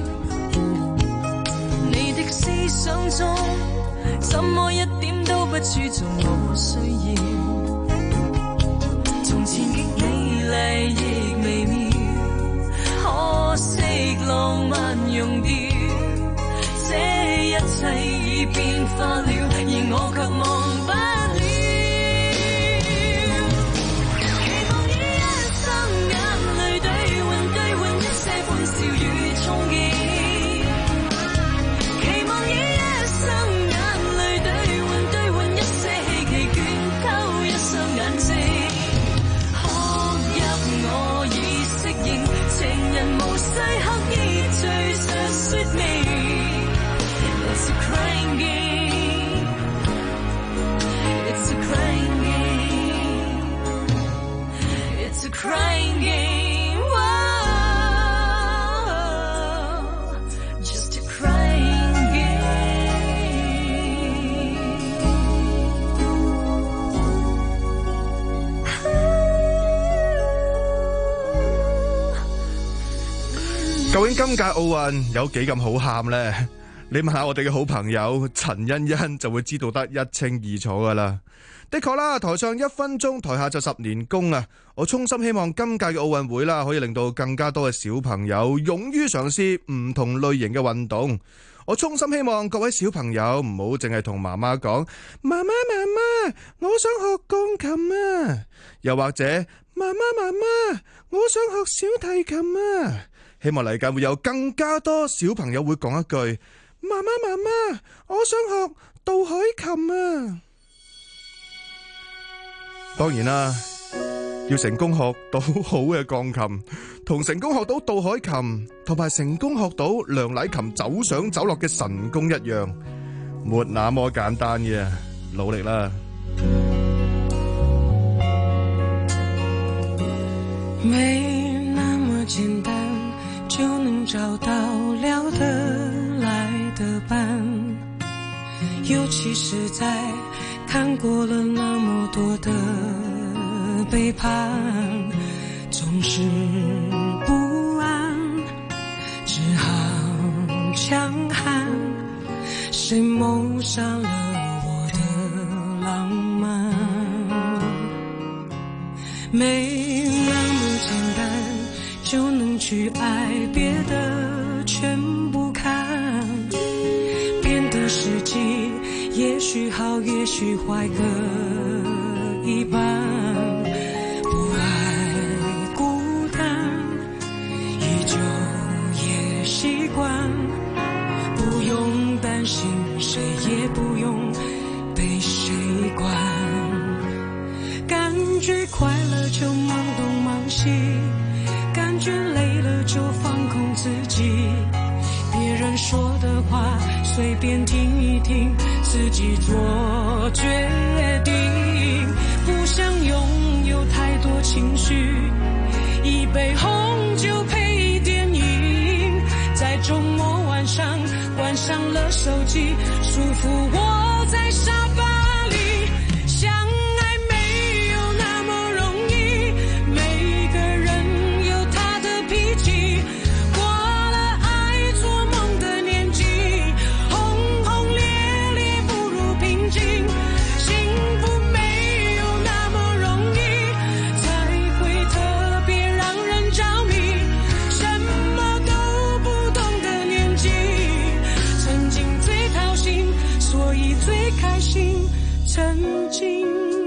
你的思想中，怎麼一點都不注重我需要？從前極美麗亦微妙，可惜浪漫用掉，這一切已變化了，而我卻忘不了。Crying game, whoa, just a crying game. 究竟今屆奧運有幾咁好喊呢？你問下我哋嘅好朋友陳欣欣就會知道得一清二楚噶啦。的確啦，台上一分鐘，台下就十年功啊！我衷心希望今屆嘅奧運會啦，可以令到更加多嘅小朋友勇於嘗試唔同類型嘅運動。我衷心希望各位小朋友唔好淨係同媽媽講，媽媽媽媽，我想學鋼琴啊！又或者媽媽媽媽，我想學小提琴啊！希望嚟緊會有更加多小朋友會講一句，媽媽媽媽，我想學渡海琴啊！當然啦，要成功學到好嘅鋼琴，同成功學到渡海琴，同埋成功學到梁禮琴走上走落嘅神功一樣，沒那麼簡單嘅，努力啦！ 没那么简单就能找到聊得来的伴，尤其是在看过了那么多的背叛，总是不安，只好强悍，谁谋杀了我的浪漫？没那么简单就能去爱，别的全不看，变得实际也许好也许坏各一半，不爱孤单依旧也习惯，不用担心谁也不用被谁管，感觉快乐就忙东忙西，感觉累了就放空自己，别人说的话随便听一听，自己做决定，不想拥有太多情绪，一杯红酒配电影，在周末晚上关上了手机，舒服窝在沙发里，相爱没有那么容易，每个人有他的脾气，过了爱做梦的年纪，轰轰烈烈不如平静，幸福没有那么容易，才会特别让人着迷，什么都不懂的年纪，曾经最掏心，所以最开心，曾经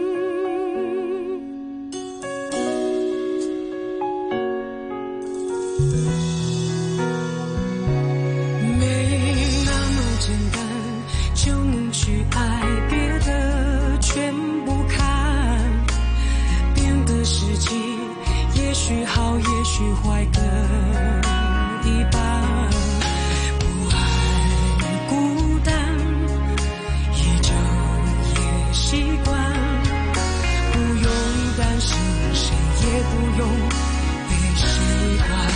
没那么简单就能去爱，别的全不看，变得实际也许好也许坏各一半，不爱孤单依旧也习惯，不用担心谁也不用被谁管，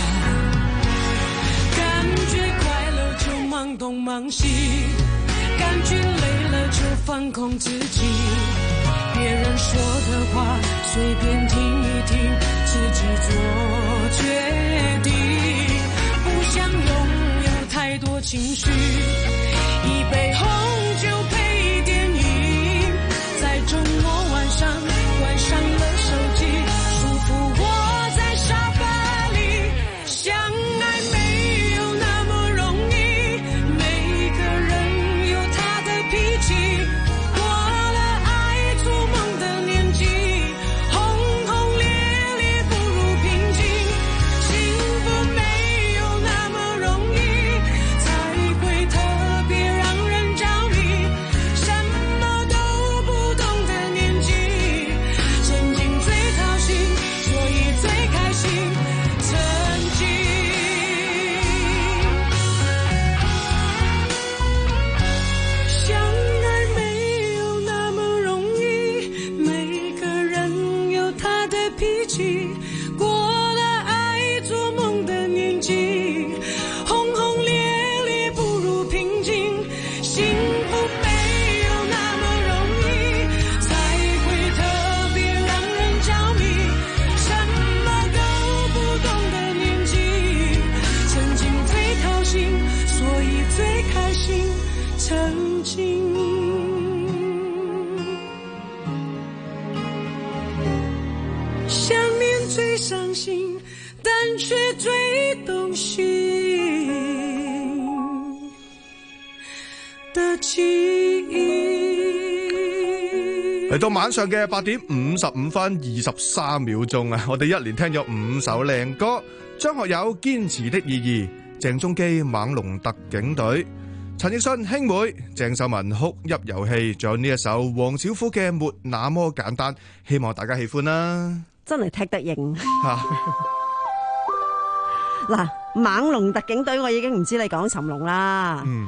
感觉快乐就忙东忙西，感觉累了就放空自己，别人说的话随便听一听，自己做决定，不想拥有太多情绪，一杯红酒配电影，在周末晚上关上了手机，舒服窝在沙发里，相爱没有那么容易，每个人有他的脾气，过了爱做梦的年纪，轰轰烈烈不如平静，幸福没有那么容易，才会特别让人着迷，什么都不懂的年纪，曾经最掏心，所以最开心，曾经相爱没有那么容易，每个人有他的脾气，过了爱做梦的年纪，轰轰烈烈不如平静，幸福没有那么容易，才会特别让人着迷，什么都不懂的年纪，曾经最掏心，所以最开心，曾经想念最伤心，但却最动心的记忆。 嚟到晚上嘅八點五十五分二十三秒鐘啊！我哋一連聽咗五首靚歌，張學友《堅持的意義》，鄭中基《猛龍特警隊》，陳奕迅《兄妹》，鄭秀文《哭泣遊戲》，仲有呢一首黃小琥嘅《沒那麼簡單》，希望大家喜歡啦！ 真係踢得型。 嚇嗱，猛龍特警隊我已經唔知你講尋龍啦。 嗯。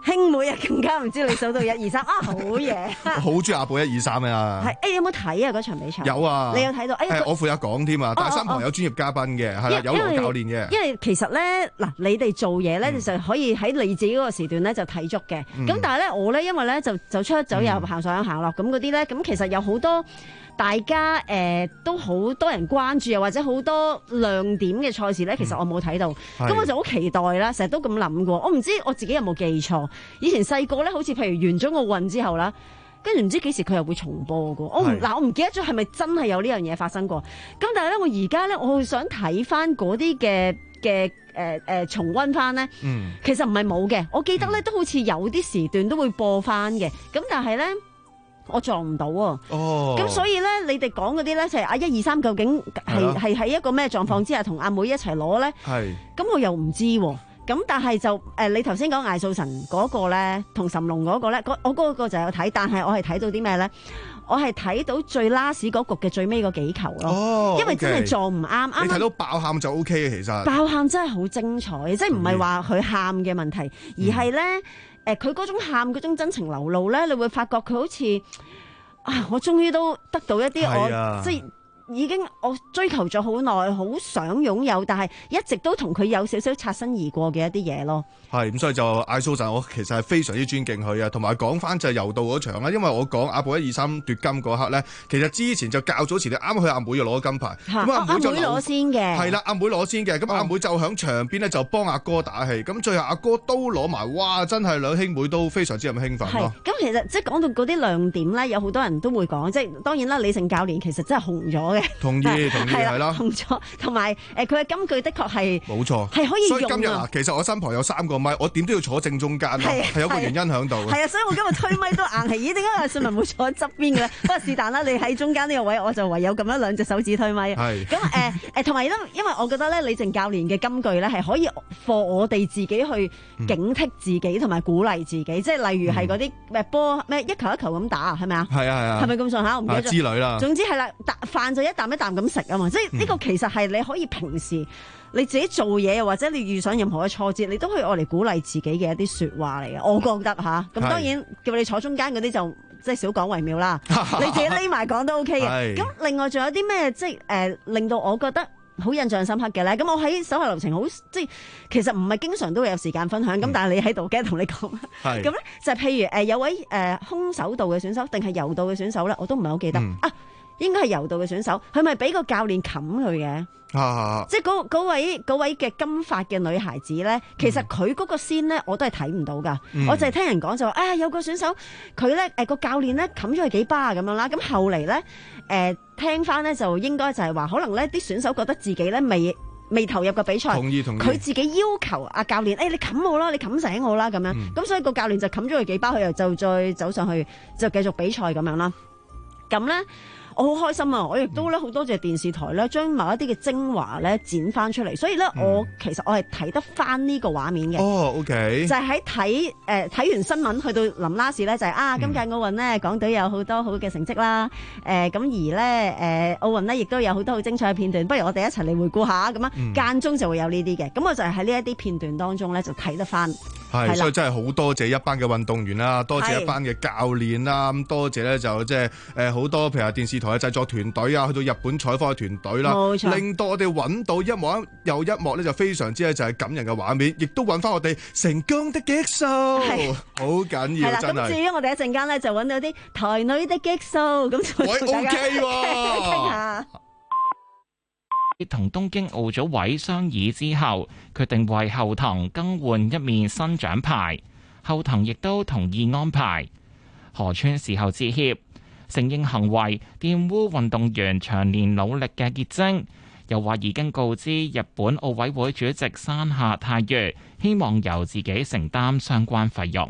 兄妹啊，更加唔知你數到一二三啊，好嘢！ 我好中意阿寶一二三啊！ 係誒、欸，有冇睇啊嗰場比賽？ 有啊， 你有睇到？誒、欸， 我負責講添啊，但係三旁有專業嘉賓嘅，係啦，有羅教練嘅。 因為其實咧，嗱，你哋做嘢咧，就可以喺你自己嗰個時段咧就睇足嘅。咁、嗯、但係咧，我咧因為咧就走出走入行上行落咁嗰啲咧，咁其實有好多。大家誒、呃、都好多人關注，又或者好多亮點嘅賽事咧，其實我冇睇到，咁、嗯、我就好期待啦，成日都咁諗過。我唔知我自己有冇記錯，以前細個咧，好似譬如完咗奧運之後啦，跟住唔知幾時佢又會重播嘅。我唔嗱，我唔記得咗係咪真係有呢樣嘢發生過。咁但係咧，我而家咧，我好想睇翻嗰啲嘅嘅誒誒重溫翻咧。嗯，其實唔係冇嘅，我記得咧都好似有啲時段都會播翻嘅。咁但係咧。我撞唔到喎，咁、oh. 所以咧，你哋講嗰啲咧就係啊一二三，究竟係係喺一個咩狀況之下同阿妹一齊攞咧？係，咁我又唔知喎。咁但係就誒、呃，你頭先講艾素神嗰個咧，同神龍嗰個咧，我嗰個就有睇，但係我係睇到啲咩咧？我係睇到最 last 嗰局嘅最尾嗰幾球咯，oh, okay. 因為真係撞唔啱。啱你睇到爆喊就 O K 嘅，其實爆喊真係好精彩，即係唔係話佢喊嘅問題，而係咧。嗯誒佢嗰種喊嗰種真情流露咧，你會發覺佢好似啊，我終於都得到一啲我、啊、即係已經我追求咗好耐，好想擁有，但係一直都同佢有少少擦身而過嘅一啲嘢咯。係咁，所以就艾素神，我其實係非常之尊敬佢啊。同埋講翻就係柔道嗰場啦，因為我講阿寶一二三奪金嗰刻咧，其實之前就較早前你啱去阿妹就攞金牌，咁阿妹就攞先嘅，係啦，阿妹攞先嘅，咁阿妹就響場邊咧就幫阿哥打氣，咁最後阿哥都攞埋，哇！真係兩兄妹都非常之咁興奮咯。咁其實即係講到嗰啲亮點咧，有好多人都會講，即係當然啦，李靜教練其實真係紅咗嘅，同意同意係啦，紅咗，同埋誒佢嘅金句的確係冇錯，係可以用。所以今日嗱，其實我身旁有三個咪，我點都要坐正中間咯，係有個原因喺度。係啊，所以我今日推咪都硬係，咦？點解阿信文會坐喺側邊嘅咧？不過是但啦，你喺中間呢個位，我就唯有咁樣兩隻手指推咪。係咁誒誒，同埋咧，因為我覺得咧，李靜教練嘅金句咧係可以課我哋自己去警惕自己同埋鼓勵自己，即係例如係嗰啲咩波咩一球一球咁打啊，係咪啊？係啊係啊，係咪咁上下？我唔記得咗之類啦。總之係啦，飯就一啖一啖咁食啊嘛，即係呢個其實係你可以平時。你自己做嘢又或者你遇上任何嘅挫折，你都可以愛嚟鼓勵自己嘅一啲説話嚟嘅，我覺得嚇。咁當然叫你坐中間嗰啲就即係少講為妙啦。你自己匿埋講都 OK 嘅。咁另外仲有啲咩即係誒、呃、令到我覺得好印象深刻嘅咧？咁我喺手下留情好即係其實唔係經常都會有時間分享，咁、嗯、但係你喺度，梗係同你講。咁咧就係、譬如誒、呃、有位誒、呃、空手道嘅選手定係柔道嘅選手咧，我都唔係好記得、嗯、啊。應該係柔道嘅選手，佢咪俾個教練冚佢嘅，啊、即係嗰位嗰位嘅金髮嘅女孩子咧，其實佢嗰個先咧，我都係睇唔到噶，嗯、我就係聽人講就話，啊、哎、有個選手佢咧誒個教練咧冚咗佢幾巴咁樣啦，咁後嚟咧誒聽翻咧就應該就係話，可能咧啲選手覺得自己咧未未投入個比賽，同意同意，佢自己要求阿教練，誒、哎、你冚我啦，你冚醒我啦咁樣，咁、嗯、所以個教練就冚咗佢幾巴，佢又就再走上去就繼續比賽咁樣啦，咁咧。我好開心啊！我亦都咧好多謝電視台咧，將某一啲嘅精華咧剪翻出嚟，所以咧、嗯、我其實我係睇得翻呢個畫面嘅。哦，OK，就係喺睇誒睇完新聞去到臨拉士咧，就係、是、啊今屆奧運咧港隊有好多好嘅成績啦。誒、呃、咁而咧誒奧運咧亦都有好多好精彩嘅片段，不如我哋一齊嚟回顧下咁啊，間、嗯、中就會有呢啲嘅。咁我就係喺呢一啲片段當中咧就睇得翻。係，所以真係好多謝一班嘅運動員啦，多謝一班嘅教練啦，咁多謝咧就即係誒好多譬如話電視台嘅製作團隊啊，去到日本採訪嘅團隊啦，令到我哋揾到一幕又一幕咧就非常之咧就係感人嘅畫面，亦都揾翻我哋成功的激素，好緊要真係。咁至於我哋一陣間咧就揾到啲台女的激素，咁就同大家傾下。 同東京奧組委商議之後，決定為後藤更換一面新獎牌。後藤亦都同意安排。河村事後致歉，承認行為玷污運動員長年努力嘅結晶，又話已經告知日本奧委會主席山下泰裕，希望由自己承擔相關費用。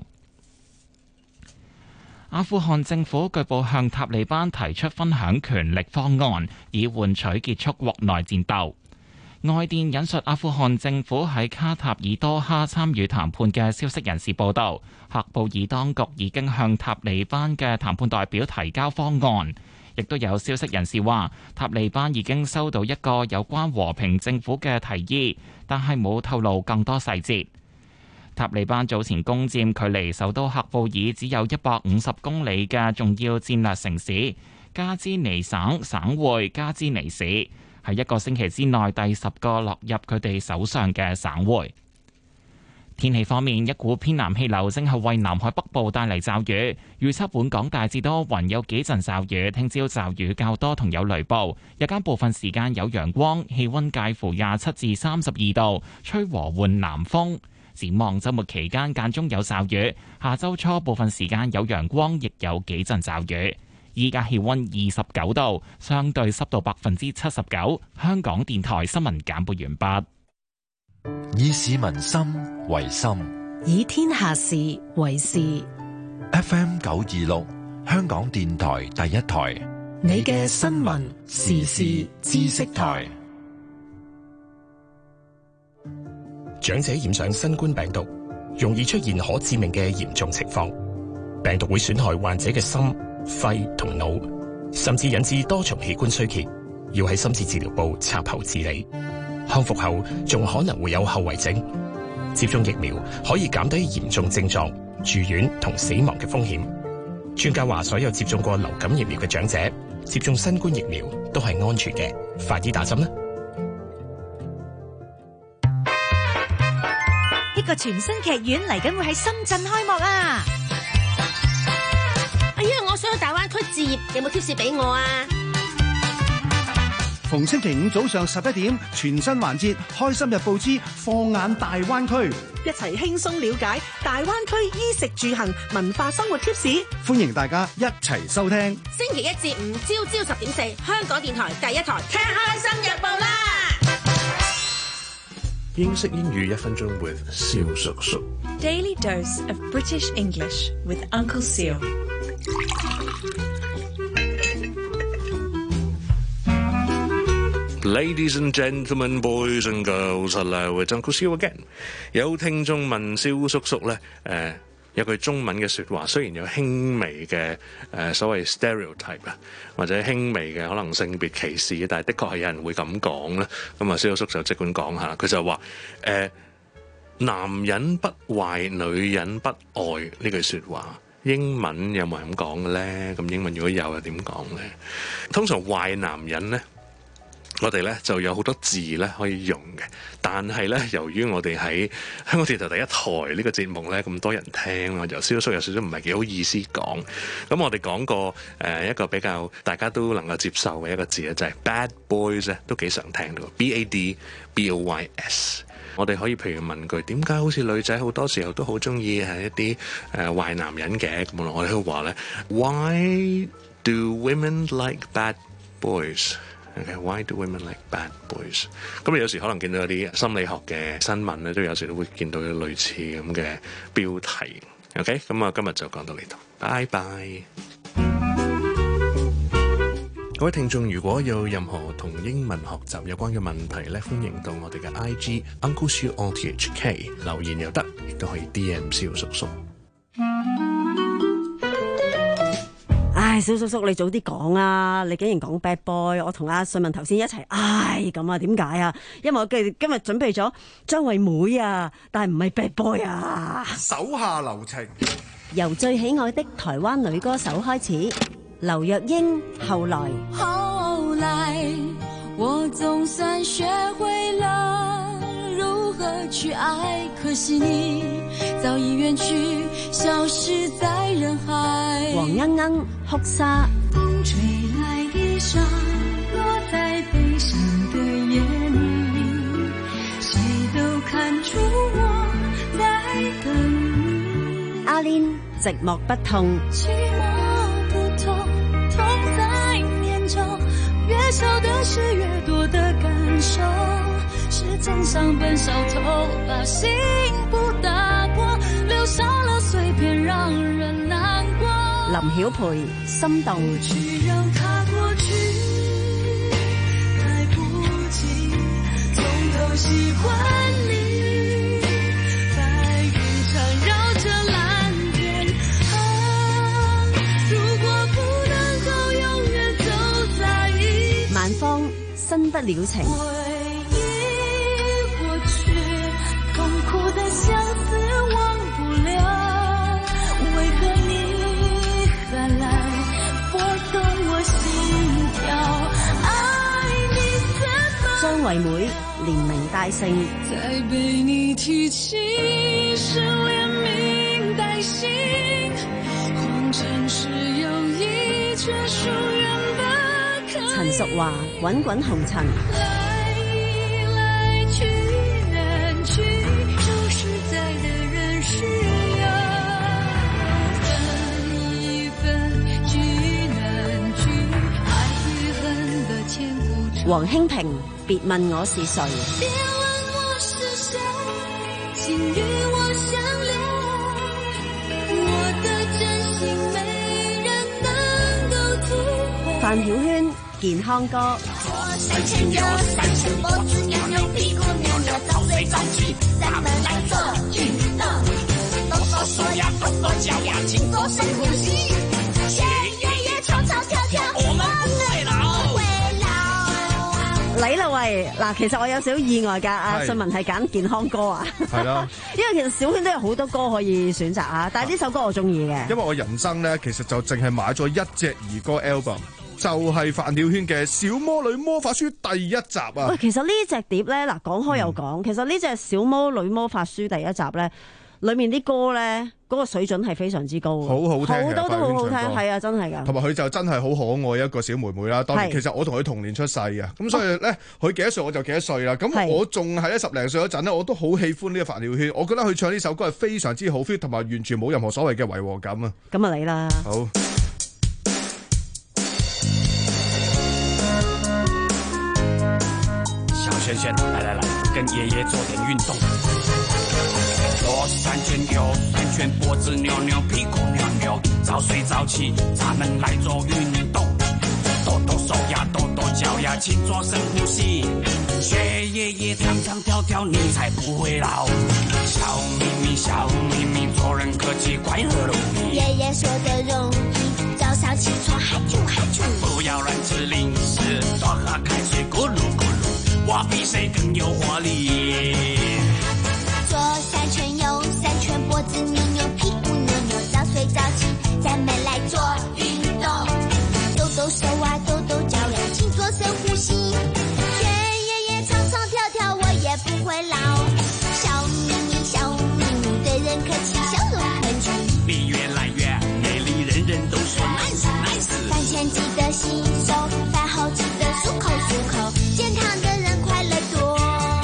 阿富汗政府據報向塔利班提出分享權力方案，以換取結束國內戰鬥。外電引述阿富汗政府喺卡塔爾多哈參與談判嘅消息人士報道，喀布爾當局已經向塔利班嘅談判代表提交方案。亦都有消息人士話，塔利班已經收到一個有關和平政府嘅提議，但係冇透露更多細節。 塔利班早前攻佔距離首都喀布爾只有一百五十公里嘅重要戰略城市加茲尼省省會加茲尼市，係一個星期之內第十個落入佢哋手上嘅省會。天氣方面，一股偏南氣流正係為南海北部帶嚟驟雨，預測本港大致多雲，有幾陣驟雨，聽朝驟雨較多同有雷暴，日間部分時間有陽光，氣溫介乎廿七至三十二度，吹和緩南風。展望週末期間間中有驟雨，下週初部分時間有陽光，亦有幾陣驟雨。依家氣溫二十九度，相對濕度百分之七十九。香港電台新聞簡報完畢。 以市民心為心， 以天下事為事。 F M 九二六，香港電台第一台， 你嘅新聞時事知識台。 長者染上新冠病毒，容易出現可致命嘅嚴重情況。病毒會損害患者嘅心、肺同腦，甚至引致多重器官衰竭，要喺深切治療部插喉治理。康復後仲可能會有後遺症。接種疫苗可以減低嚴重症狀、住院同死亡嘅風險。專家話，所有接種過流感疫苗嘅長者接種新冠疫苗都係安全嘅，快啲打針啦！ 一個全新劇院嚟緊會喺深圳開幕啊！ 哎呀，我想去大灣區置業，有冇 tips 俾我啊？ 逢星期五早上十一點，全新環節《開心日報》之放眼大灣區， 一齊輕鬆了解大灣區衣食住行文化生活 tips。 歡迎大家一齊收聽。 星期一至五朝朝十點四，香港電台第一台聽《開心日報》啦。 英式英語一分鐘 with 蕭叔叔。 Daily dose of British English with Uncle Seal。 Ladies and gentlemen, boys and girls, hello, it's Uncle Seal again。有聽眾問蕭叔叔咧，誒、呃、有句中文嘅説話，雖然有輕微嘅誒、呃、所謂 stereotype 啊，或者輕微嘅可能性別歧視，但係的確係有人會咁講啦。咁啊，蕭叔叔就即管講下，佢就話誒、呃、男人不壞，女人不愛呢句説話。英文有冇人咁講嘅咧？咁英文如果有，又點講咧？通常壞男人咧，我哋咧就有好多字咧可以用嘅，但係咧由於我哋喺香港電台第一台呢個節目咧咁多人聽啊，由蕭叔有少少唔係幾好意思講，咁我哋講過誒、呃、一個比較大家都能夠接受嘅一個字咧，就係、是、bad boys 咧，都幾常聽到 B A D B O Y S。我哋可以譬如問句，點解好似女仔好多時候都好中意係一啲誒、呃、壞男人嘅？咁我哋都話咧 ，Why do women like bad boys？Okay, why do women like bad boys？ 咁你有時可能見到有啲心理學嘅新聞咧，都有時都會見到類似咁嘅標題。OK， 咁啊，今日就講到呢度，拜拜。各位聽眾，如果有任何同英文學習有關嘅問題咧，歡迎到我哋嘅 I G Uncle Siu O T H K 留言又得，亦都可以 D M 蕭叔叔。 唉，蕭叔叔，你早啲講啊！你竟然講 bad boy， 我同阿瑞文頭先一齊唉咁啊？點解啊？因為我今日今日準備咗張惠妹啊，但係唔係 bad boy 啊。 手下留情， 由最喜愛的台灣女歌手開始，劉若英，後來。 後來我總算學會了如何去愛，可惜你早已遠去，消失在人海。 黃鶯鶯，哭砂。 風吹來的沙，落在悲傷的夜裡，誰都看出我在等你。 阿 Lin， 寂寞不痛。 寂寞不痛，痛在念中，越少的事越多的感受，時間像本小偷，把心不打破，留下了碎片讓人難過。 林曉培，心動。 去讓它過去，來不及從頭喜歡你，白雲纏繞着藍天啊，如果不能夠永遠走在一起。 萬芳，新不了情。 回憶過去，痛苦的相思為美，連名帶姓。 再被你提起是連名帶姓，紅塵是友誼卻疏遠的可以。 陳淑華，滾滾紅塵。 來來去難去，說實在的人是有分一分聚難聚，愛與恨的千古愁。 黃興平，別問我是誰。 別問我是誰，請與我相留，我的真心沒人能夠突破。 范曉萱，健康歌。 左三圈右三圈，脖子扭扭，屁股扭扭，早睡早起，咱們來做運動，抖抖手呀，抖抖腳呀，請做深呼吸，學爺爺唱唱跳跳，我們不會老，不會老。 李立慧，嗱，其實我有少少意外㗎，阿信文係揀健康歌啊， 係啦， 因為其實小圈都有好多歌可以選擇啊，但係呢首歌我中意嘅， 因為我人生咧其實就淨係買咗一隻兒歌 album。就係范曉萱嘅《小魔女魔法書》第一集啊！ 喂，其實呢隻碟咧，嗱講開又講，嗯、其實呢隻《小魔女魔法書》第一集咧，裏面啲歌咧，嗰、嗰個水準係非常之高， 好好聽， 好多都好好聽，係啊，真係噶。 同埋佢就真係好可愛一個小妹妹啦。當然，其實我同佢同年出世嘅，咁所以咧，佢幾多歲我就幾多歲啦。咁我仲係喺十零歲嗰陣咧，我都好喜歡呢個范曉萱。我覺得佢唱呢首歌係非常之好 fit， 同埋完全冇任何所謂嘅違和感啊。 咁啊，你啦， 好。 萱萱，來來來，跟爺爺做點運動。左三圈，右三圈，脖子扭扭，屁股扭扭，早睡早起，咱們來做運動。抖抖手呀，抖抖腳呀，請做深呼吸。學爺爺唱唱跳跳，你才不會老。笑眯眯，笑眯眯，做人客氣，快樂容易。 爺爺說的容易，早上起床嗨啾嗨啾。 不要亂吃零食，多喝開水，咕嚕咕嚕。我比誰更有活力。 左三圈，右三圈，脖子扭扭，屁股扭扭，早睡早起，咱們來做運動。抖抖手啊，抖抖腳呀，請做深呼吸。學爺爺唱唱跳跳，我也不會老。笑眯眯，笑眯眯，對人客氣，笑容可掬。 你越來越美麗，人人都說 nice nice。 飯前記得洗手，飯後記得漱口漱口，健康的人快樂多。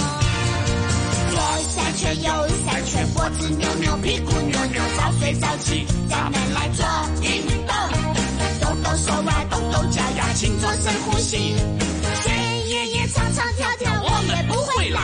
左三圈，右三圈，脖子扭扭，屁股扭扭，早睡早起，咱們來做運動。抖抖手啊，抖抖腳呀，請做深呼吸。學爺爺唱唱跳跳，我們不會老。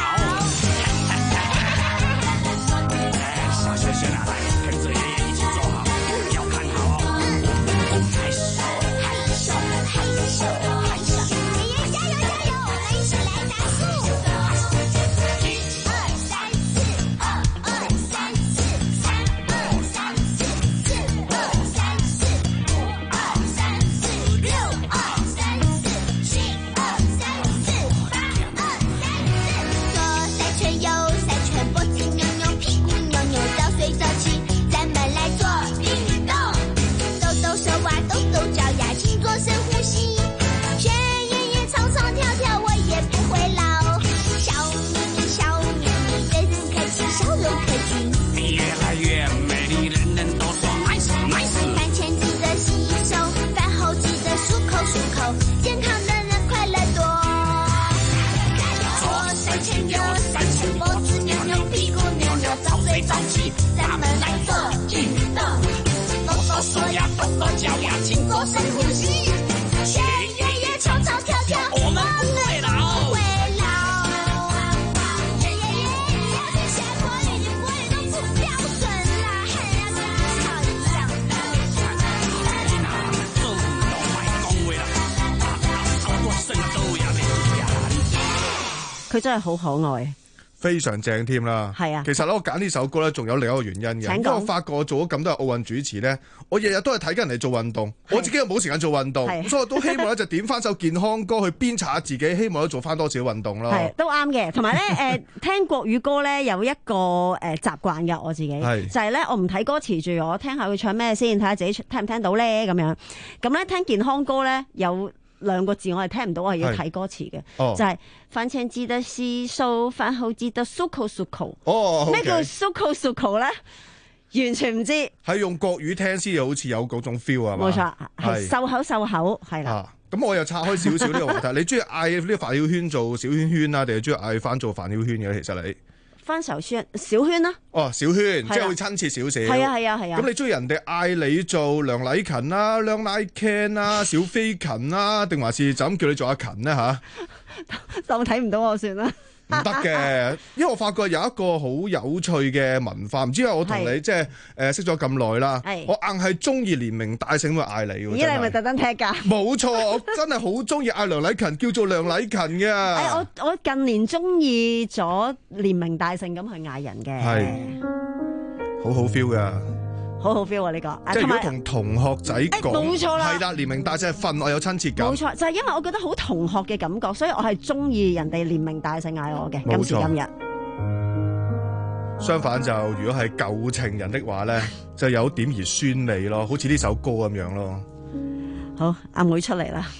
小萱萱啊，來跟着爺爺一起做好，要看好。害羞害羞害羞害羞， 爺爺加油加油，我們一起來打數。一二三四，二二三四，三二三四，四二三四，五二三四，六二三四，七二三四，八二三四。左三圈，右三圈，脖子扭扭，屁股扭扭，早睡早起，咱們來做運動。抖抖手啊，抖抖腳呀，請做深呼吸。學爺爺唱唱跳跳，我也不會老。笑眯眯，笑眯眯，對人客氣，笑容可掬。 你越來越美麗，人人都說 nice nice。 飯前記得洗手，飯後記得漱口漱口，健康的人快樂多。左三圈，右三圈，脖子扭扭，屁股扭扭，早睡早起，咱們來做運動。抖抖手呀，抖抖腳呀，請做深呼吸。學爺爺唱唱跳跳，我們不會老。不會老。爺爺爺，這些玻璃的玻璃都不標準啦，嘿呀，跟你吵一架。 佢真係好可愛。 非常正添啦， 係啊。 其實咧，我揀呢首歌咧，仲有另一個原因嘅。因為我發覺我做咗咁多日奧運主持咧，我日日都係睇緊人哋做運動，我自己又冇時間做運動，所以我都希望咧就點翻首健康歌去鞭策下自己，希望都做翻多少運動咯。 係都啱嘅，同埋咧誒聽國語歌咧有一個誒習慣嘅，我自己就係咧我唔睇歌詞住，我聽下佢唱咩先，睇下自己聽唔聽到咧咁樣。咁咧聽健康歌咧有兩個字我係聽唔到，我係要睇歌詞嘅， 哦、 就係飯前記得洗手，飯後記得漱口漱口。 哦， 咩叫漱口漱口咧？完全唔知。 係用國語聽先，又好似有嗰種 feel 啊嘛。 冇錯，係漱口漱口，係啦。 咁、啊、我又拆開少少呢個話題，你中意嗌呢個飯曉圈做小圈圈啊，定係中意嗌翻做飯曉圈嘅？其實你翻手圈小圈啦。 哦，小圈即係會親切少少。 係啊係啊係啊。 咁你中意人哋嗌你做梁禮勤啦、梁禮 Ken 啦、小飛勤啦，定還是就咁叫你做阿勤呢？吓？ 當睇唔到我算啦。 唔得嘅，因為我發覺有一個好有趣嘅文化，唔知係我同你即係誒識咗咁耐啦，我硬係中意連名帶姓咁嗌你喎。 咦？你係咪特登踢㗎？ 冇錯，我真係好中意嗌梁禮勤，叫做梁禮勤嘅。 哎，我我近年中意咗連名帶姓咁去嗌人嘅， 係好好 feel 㗎。 好好 feel 啊！呢個即係如果同同學仔講， 冇錯啦， 係啦，連名帶姓分外有親切感。 冇錯，就係因為我覺得好同學嘅感覺，所以我係中意人哋連名帶姓嗌我嘅。今時今日， 相反就如果係舊情人的話咧，就有點兒酸味咯，好似呢首歌咁樣咯。 好，阿妹出嚟啦。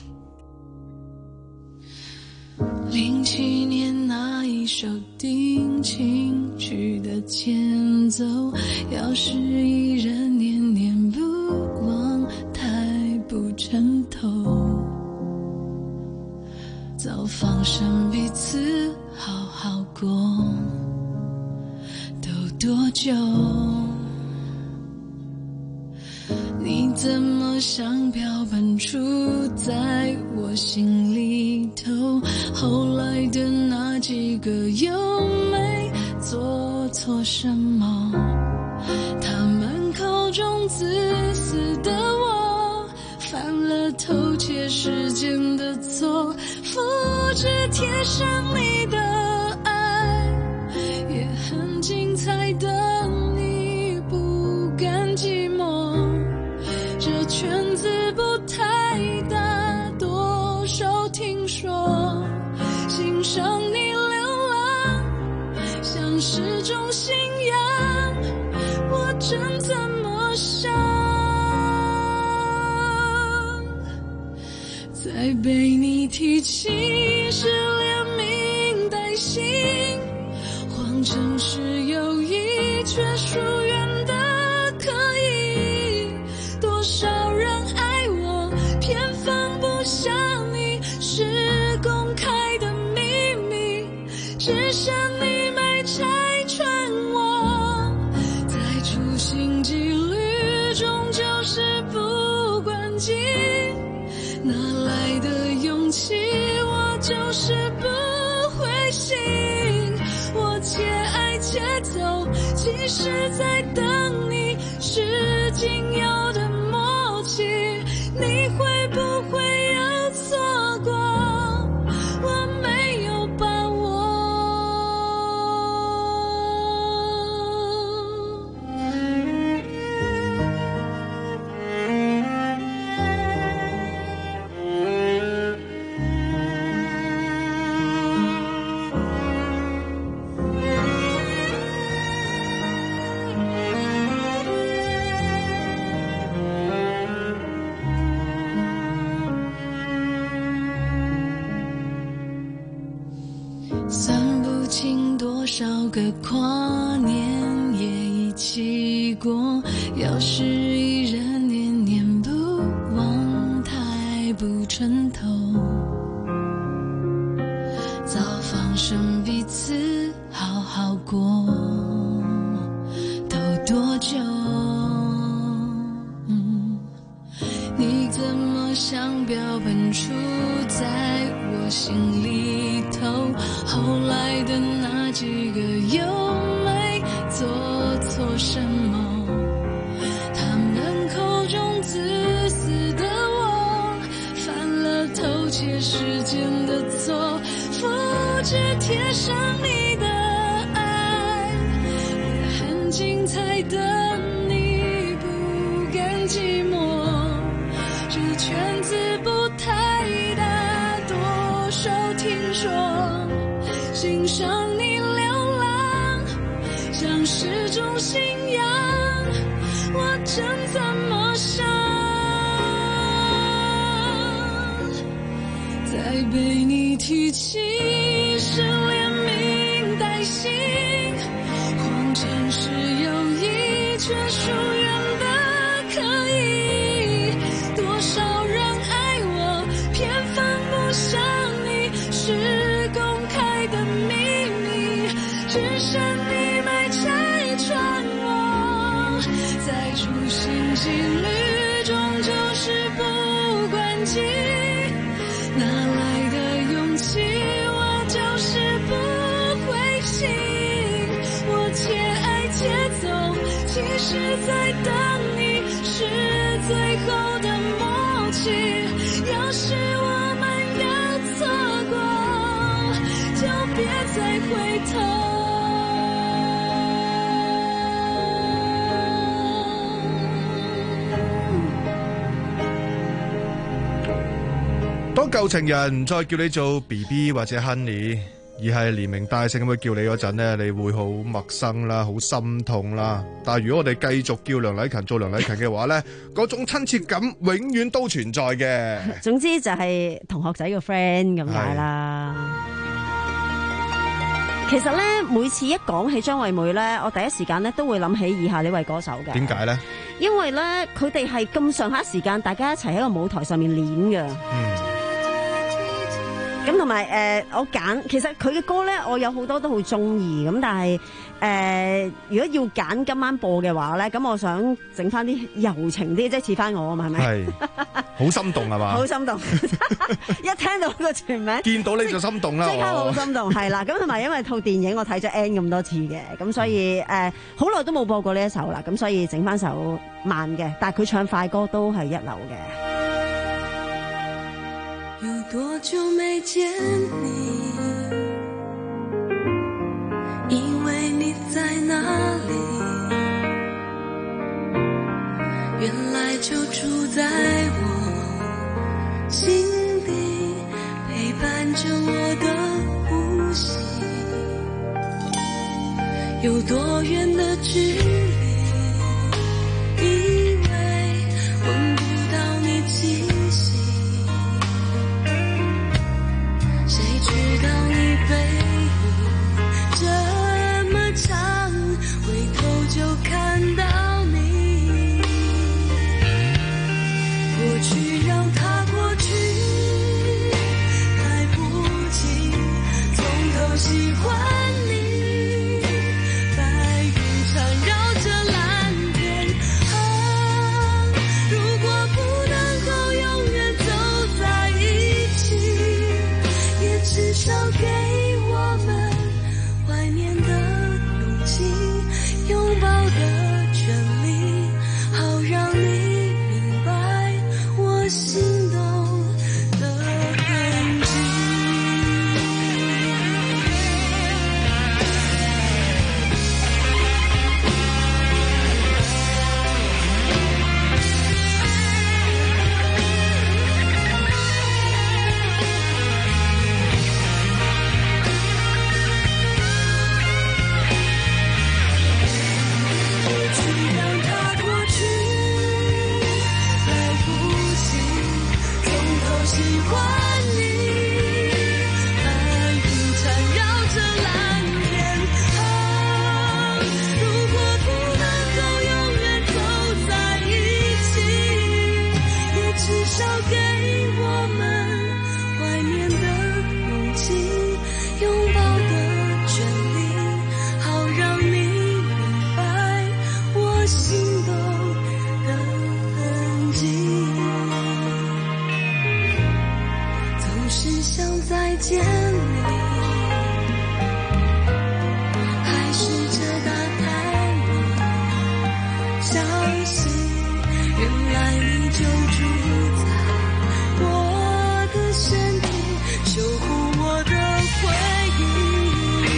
零七年那一首定情曲的前奏，要是依然念念不忘，太不称头。早放生彼此好好过，都多久？你怎么像标本杵在我心里头？后来的那几个又没做错什么？他们口中自私的我，犯了偷窃时间的错，复制贴上你的爱，也很精彩的你不甘寂寞。这圈子不太大，多少听说，欣赏你流浪，像是种信仰，我真怎么想？再被你提起是连名带姓，谎称是友谊，却疏远的可以。多少人爱我，偏放不下你，是公开的秘密，只剩你没拆穿我。再处心积虑，终究是不关己，哪来的勇气？我就是不会醒。我且爱且走，其实在等你，是仅有的默契，你会不会有错过？我没有把握。算不清多少个跨年也一起过，要是依然念念不忘，太不称头。早放生彼此好好过，都多久？嗯，你怎么像标本杵在我心里头？后来的那几个又没做错什么？他们口中自私的我，犯了偷窃时间的错，复制贴上你的爱，也很精彩的你不甘寂寞。这圈子不太大，多少听说，欣赏你流浪，像是种信仰，我真怎么想？ 被你提起是连名带姓，谎称是友谊，却疏远的可以。多少人爱我，偏放不下你，是公开的秘密，只剩你埋拆穿我，在处心积虑终究是不关己。哪来的勇气？我就是不灰心。我且爱且走，其实在等你，是最后的默契。要是我们要错过，就别再回头。 當舊情人唔再叫你做 B B 或者 Honey， 而係連名帶姓咁樣叫你嗰陣呢，你會好陌生啦，好心痛啦。但係如果我哋繼續叫梁禮勤做梁禮勤嘅話呢，嗰種親切感永遠都存在嘅。 總之就係同學仔個 friend 咁解啦。其實咧，每次一講起張惠妹咧，我第一時間咧都會諗起以下呢位歌手嘅。 點解咧？ 因為咧，佢哋係咁上下時間，大家一齊喺個舞台上面練嘅。嗯。咁同埋誒，我揀其實佢嘅歌咧，我有好多都好中意。咁但係誒、呃，如果要揀今晚播嘅話咧，咁我想整翻啲柔情啲，即係似翻我啊嘛，係咪？係。好心動係嘛？好心動，一聽到個全名，見到你就心動啦，即刻好心動，係啦。咁同埋因為套電影我睇咗 N 咁多次嘅，咁所以誒好耐都冇播過呢一首啦，咁所以整翻首慢嘅，但係佢唱快歌都係一流嘅。 有多久沒見你？以為你在哪裡？原來就住在我心底，陪伴着我的呼吸。有多遠的距離？以為聞不到你氣息。誰知道你背影這麼長，回頭就看到你。過去讓它過去，來不及從頭喜歡你。白雲纏繞着藍天，啊，如果不能夠永遠走在一起，也至少給我們懷念的勇氣，擁抱的權利，好讓你明白我心動的痕跡。喜歡你，白雲纏繞着藍天，啊，如果不能夠永遠走在一起，也至少給我們懷念的勇氣，擁抱的權利，好讓你明白我心動的痕跡。是想再見你，還試着打開你消息，原來你就住在我的身體，守護我的回憶。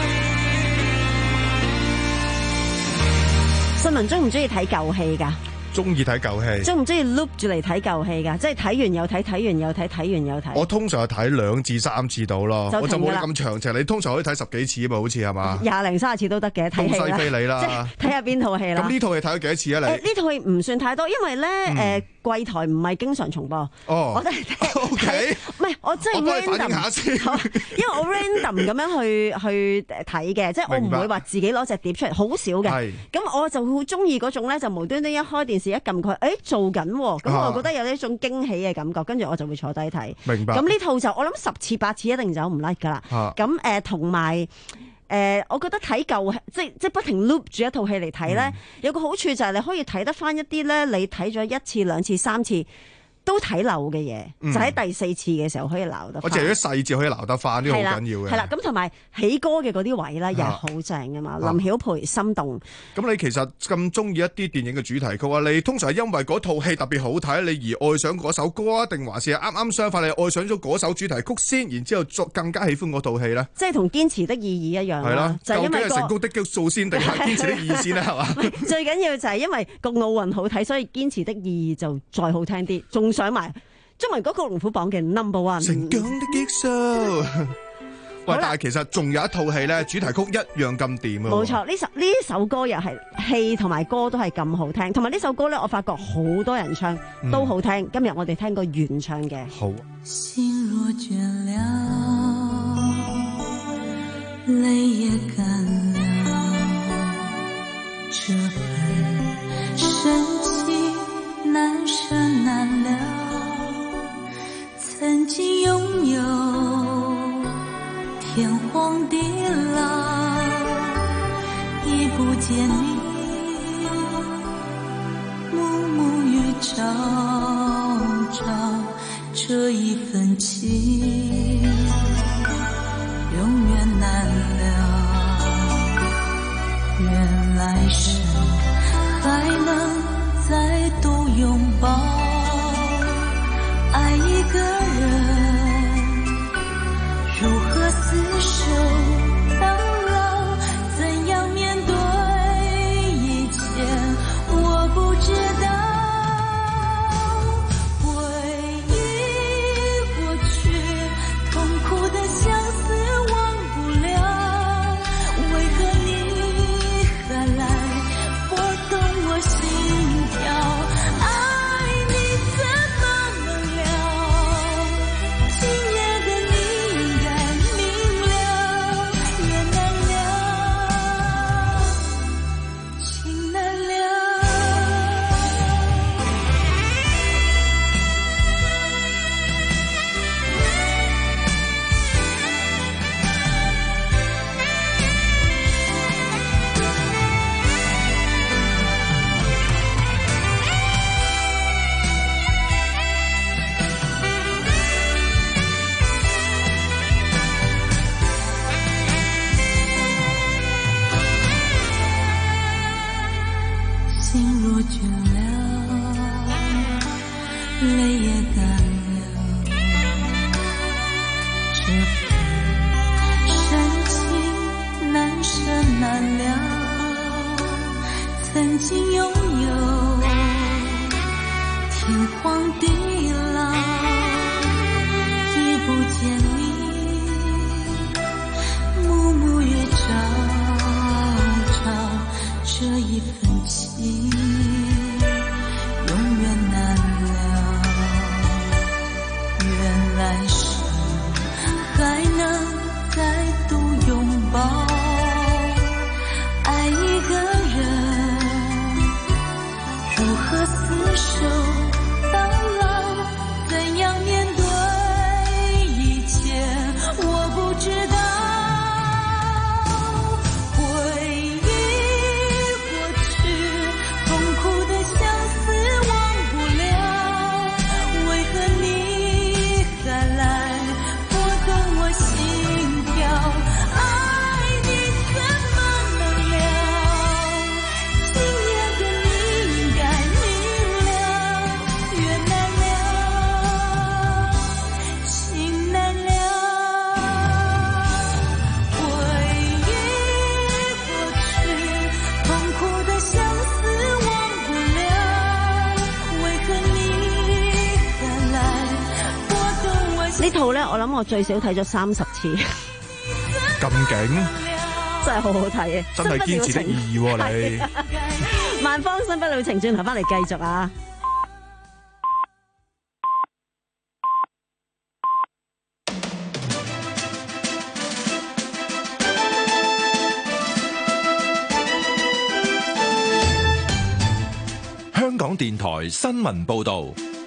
新聞中唔中意睇舊戲㗎？ 中意睇舊戲， 中唔中意 loop 住嚟睇舊戲㗎？即係睇完又睇，睇完又睇，睇完又睇。 我通常係睇兩至三次到咯，我就冇你咁長情。你通常可以睇十幾次啊嘛，好似係嘛？廿零三十次都得嘅，睇戲啦。 東西非你啦， 睇下邊套戲啦。 咁呢套戲睇咗幾多次啊？你呢套戲唔算太多，因為咧誒櫃台唔係經常重播。 哦， 我都係睇，唔係我真係 random。我幫你反映下先，因為我 random 咁樣去去睇嘅，即係我唔會話自己攞隻碟出嚟，好少嘅。咁我就好中意嗰種咧，就無端端一開電視一撳佢，誒做緊，咁我覺得有呢種驚喜嘅感覺，跟住我就會坐低睇。 明白。 咁呢套就我諗十次八次一定走唔甩㗎啦。咁誒同埋誒，我覺得睇舊即即不停 loop 住一套戲嚟睇咧，嗯、有個好處就係你可以睇得翻一啲咧，你睇咗一次、兩次、三次都睇漏嘅嘢，嗯、就喺第四次嘅時候可以撈得翻。 我淨係啲細節可以撈得翻，呢個好緊要嘅。 係啦，咁同埋起歌嘅嗰啲位咧，又係好正噶嘛。林曉培心動。咁你其實咁中意一啲電影嘅主題曲啊？你通常係因為嗰套戲特別好睇，你而愛上嗰首歌啊？定還是係啱啱相反，你愛上咗嗰首主題曲先，然之後作更加喜歡嗰套戲咧？ 即係同堅持的意義一樣。 係啦， 就係因為究竟係成功的激素先，定係堅持的意義先咧？係嘛？ 最緊要就係因為個奧運好睇，所以堅持的意義就再好聽啲，仲上埋中文歌曲龍虎榜嘅 number one。 成功的激素。喂，但係其實仲有一套戲咧，主題曲一樣咁掂啊！ 冇錯，呢首呢首歌又係戲同埋歌都係咁好聽，同埋呢首歌咧，我發覺好多人唱都好聽。嗯、今日我哋聽個原唱嘅。 好。 心若倦了，淚也乾了，這份深情難捨難了，曾經擁有天荒地老，已不見你，暮暮與朝朝，這一份情永遠難了，願來生還能再度擁抱，愛一個人如何廝守到老，怎樣面對一切，我不知道。回憶過去，痛苦的相思忘不了，為何你還來撥動我心跳？痛苦呢套咧，我諗我最少睇咗三十次， 咁勁， 真係好好睇嘅， 真係堅持的意義喎你。 萬芳新不了情，轉頭翻嚟繼續啊！ 香港電台新聞報道。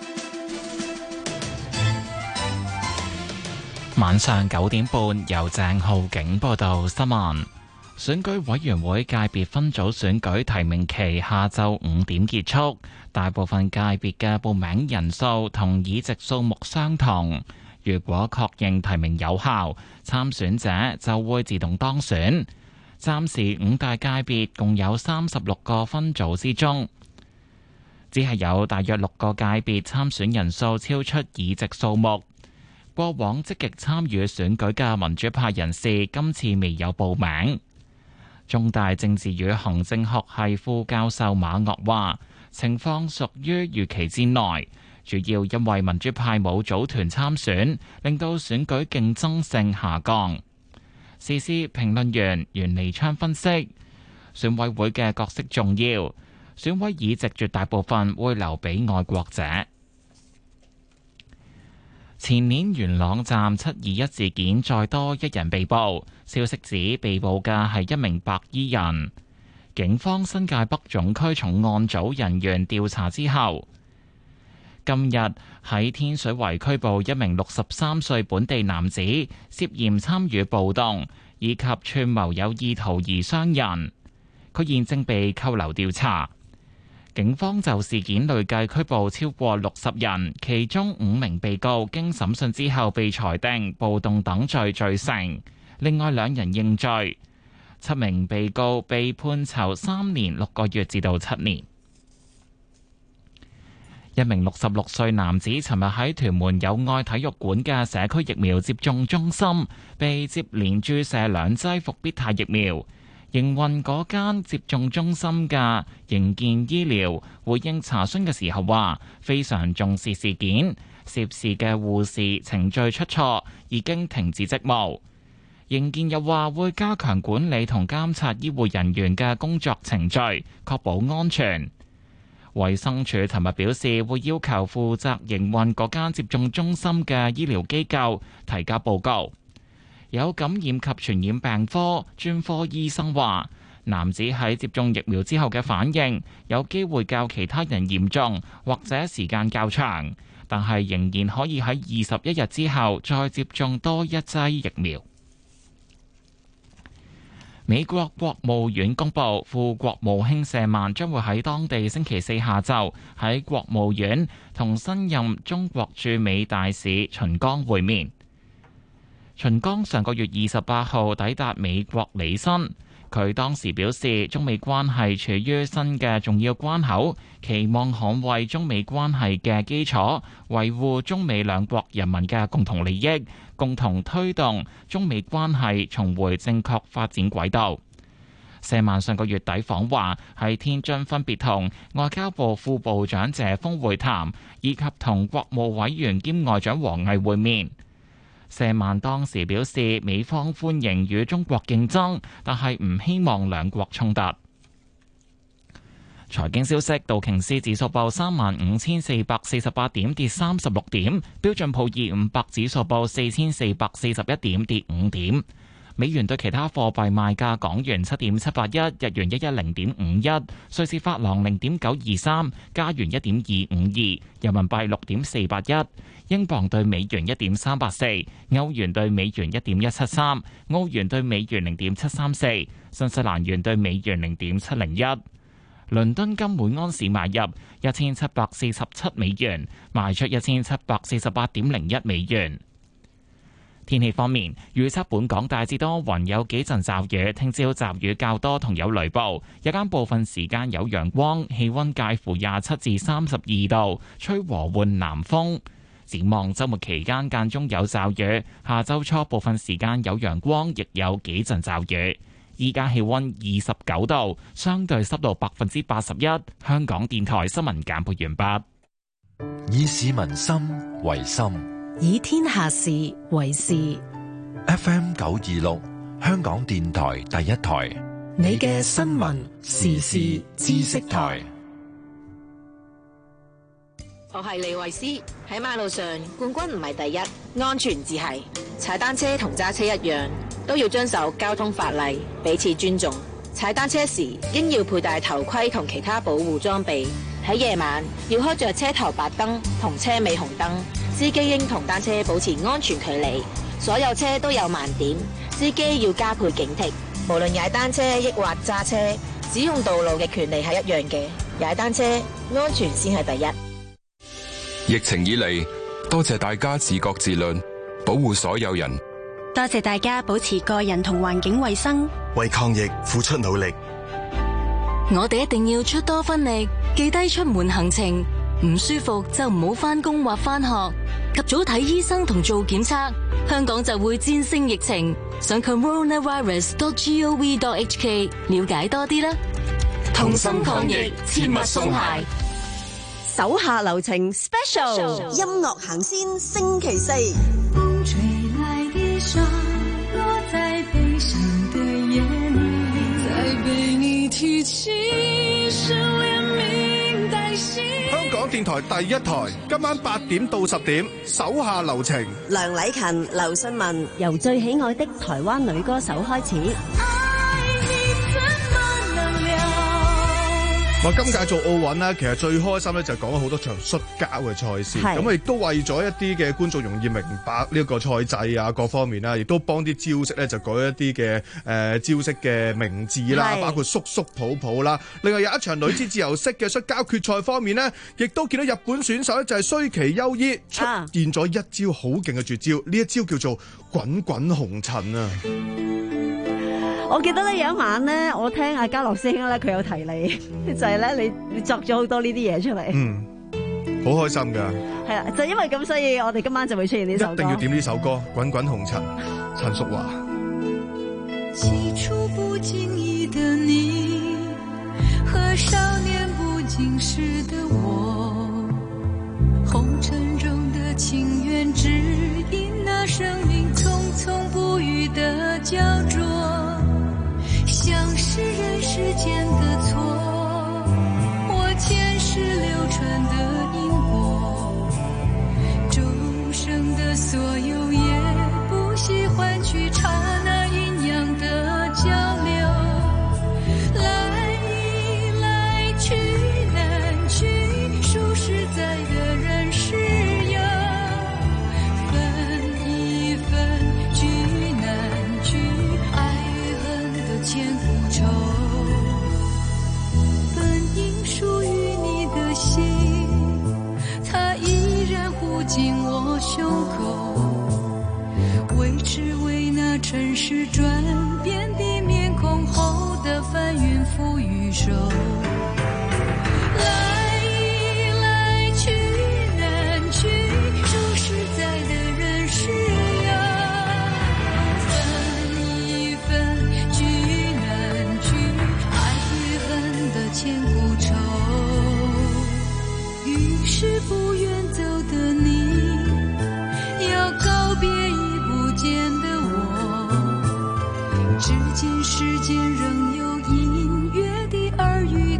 晚上九點半，由鄭浩景報道新聞。選舉委員會界別分組選舉提名期下晝五點結束，大部分界別嘅報名人數同議席數目相同。如果確認提名有效，參選者就會自動當選。暫時五大界別共有三十六個分組之中，只係有大約六個界別參選人數超出議席數目。過往積極參與選舉嘅民主派人士今次未有報名。中大政治與行政學系副教授馬岳話：情況屬於預期之內，主要因為民主派冇組團參選，令到選舉競爭性下降。時事評論員袁彌昌分析，選委會嘅角色重要，選委議席絕大部分會留俾愛國者。前年元朗站七二一事件再多一人被捕，消息指被捕嘅係一名白衣人。警方新界北總區重案組人員調查之後，今日喺天水圍拘捕一名六十三歲本地男子，涉嫌參與暴動以及串謀有意圖而傷人。佢現正被扣留調查。警方就事件累計拘捕超過六十人，其中五名被告經審訊之後被裁定暴動等罪罪成，另外兩人認罪，七名被告被判囚三年六個月至到七年。一名六十六歲男子尋日喺屯門友愛體育館嘅社區疫苗接種中心被接連注射兩劑復必泰疫苗。營運嗰間接種中心嘅盈健醫療回應查詢嘅時候話，非常重視事件，涉事嘅護士程序出錯，已經停止職務。盈健又話會加強管理同監察醫護人員嘅工作程序，確保安全。衛生署尋日表示，會要求負責營運嗰間接種中心嘅醫療機構提交報告。有感染及傳染病科專科醫生話，男子喺接種疫苗之後嘅反應有機會較其他人嚴重，或者時間較長，但係仍然可以喺二十一日之後再接種多一劑疫苗。美國國務院公布，副國務卿舍曼將會喺當地星期四下晝喺國務院同新任中國駐美大使秦剛會面。秦剛上個月二十八號抵達美國履新，佢當時表示，中美關係處於新嘅重要關口，期望捍衛中美關係嘅基礎，維護中美兩國人民嘅共同利益，共同推動中美關係重回正確發展軌道。舍曼上個月底訪華，喺天津分別同外交部副部長謝鋒會談，以及同國務委員兼外長王毅會面。舍曼當時表示，美方歡迎與中國競爭，但係唔希望兩國衝突。財經消息，道瓊斯指數報三萬五千四百四十八點，跌三十六點；標準普爾五百指數報四千四百四十一點，跌五點。美元對其他貨幣賣價：港元七點七八一，日元一一零點五一，瑞士法郎零點九二三，加元一點二五二，人民幣六點四八一，英鎊對美元一點三八四，歐元對美元一點一七三，澳元對美元零點七三四，新西蘭元對美元零點七零一。倫敦金每安士買入一千七百四十七美元，賣出一千七百四十八點零一美元。天氣方面，預測本港大致多雲，有幾陣驟雨，聽朝驟雨較多同有雷暴，日間部分時間有陽光，氣溫介乎廿七至三十二度，吹和緩南風。展望週末期間間中有驟雨，下週初部分時間有陽光，亦有幾陣驟雨。依家氣溫二十九度，相對濕度百分之八十一。香港電台新聞簡報完畢。 以市民心為心， 以天下事為事。 F M 九二六，香港電台第一台， 你嘅新聞時事知識台。 我係李慧詩，喺馬路上冠軍唔係第一，安全至係。踩單車同揸車一樣，都要遵守交通法例，彼此尊重。踩單車時應要佩戴頭盔同其他保護裝備。喺夜晚要開着車頭白燈同車尾紅燈。司機應同單車保持安全距離。所有車都有盲點，司機要加倍警惕。無論踩單車抑或揸車，使用道路嘅權利係一樣嘅。踩單車安全先係第一。 疫情以嚟，多謝大家自覺自律，保護所有人。 多謝大家保持個人同環境衛生， 為抗疫付出努力。 我哋一定要出多分力，記低出門行程，唔舒服就唔好返工或返學，及早睇醫生同做檢測，香港就會戰勝疫情。上 coronavirus dot gov dot hk 了解多啲啦。同心抗疫，切勿鬆懈。 手下留情 Special 音樂行先星期四。 風吹來的沙落在悲傷的眼裡，再被你提起是連名帶姓。 香港電台第一台，今晚八點到十點，手下留情。 梁禮勤、劉信文， 由最喜愛的台灣女歌手開始。 我今屆做奧運咧，其實最開心咧就講咗好多場摔跤嘅賽事，咁亦都為咗一啲嘅觀眾容易明白呢個賽制啊各方面啦，亦都幫啲招式咧就改一啲嘅誒招式嘅名字啦，包括叔叔抱抱啦。另外有一場女子自由式嘅摔跤決賽方面呢，亦都見到日本選手咧就係須崎優衣出現咗一招好勁嘅絕招，呢一招叫做滾滾紅塵啊！ 我記得咧有一晚咧，我聽阿嘉樂師兄咧，佢有提你，就係咧你你作咗好多呢啲嘢出嚟。 嗯，好開心噶。 係啦，就因為咁，所以我哋今晚就會出現呢首歌。 一定要點呢首歌《滾滾紅塵》，陳淑樺。 起初不經意的你，和少年不經事的我，紅塵中的情緣，只因那生命匆匆不語的焦灼。像是人世間的錯，我前世流傳的因果，終生的所有也不惜換取剎那陰陽的交流。來一來去難去，說實在的人是有，分一分聚難聚，愛與恨的千古愁，本應屬於你的心，它依然護緊我胸口，為只為那塵世轉變的面孔後的翻雲覆雨手。來一來去難去，說實在的人是有，分一分聚難聚，愛與恨的千古愁。於是不願走的你，要告別已不見的我，只見世間仍有隱約的耳語。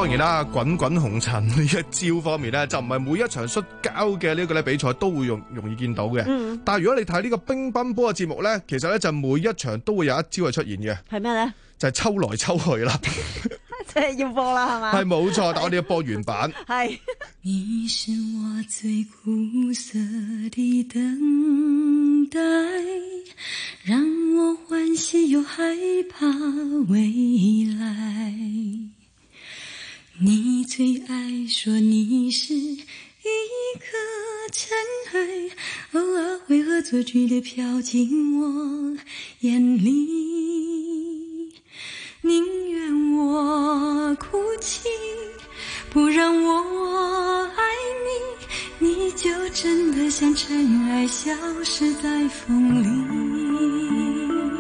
當然啦，滾滾紅塵呢一招方面咧，就唔係每一場摔跤嘅呢個咧比賽都會容容易見到嘅。嗯，但係如果你睇呢個乒乓波嘅節目咧，其實咧就每一場都會有一招係出現嘅。 係咩咧？就係抽來抽去啦。 即係要播啦，係嘛？ 係冇錯，但我哋要播原版。 係。 你是我最苦澀的等待，讓我歡喜又害怕未來。你最愛說你是一顆塵埃，偶爾會惡作劇地飄進我眼裡，寧願我哭泣，不讓我愛你，你就真的像塵埃消失在風裡。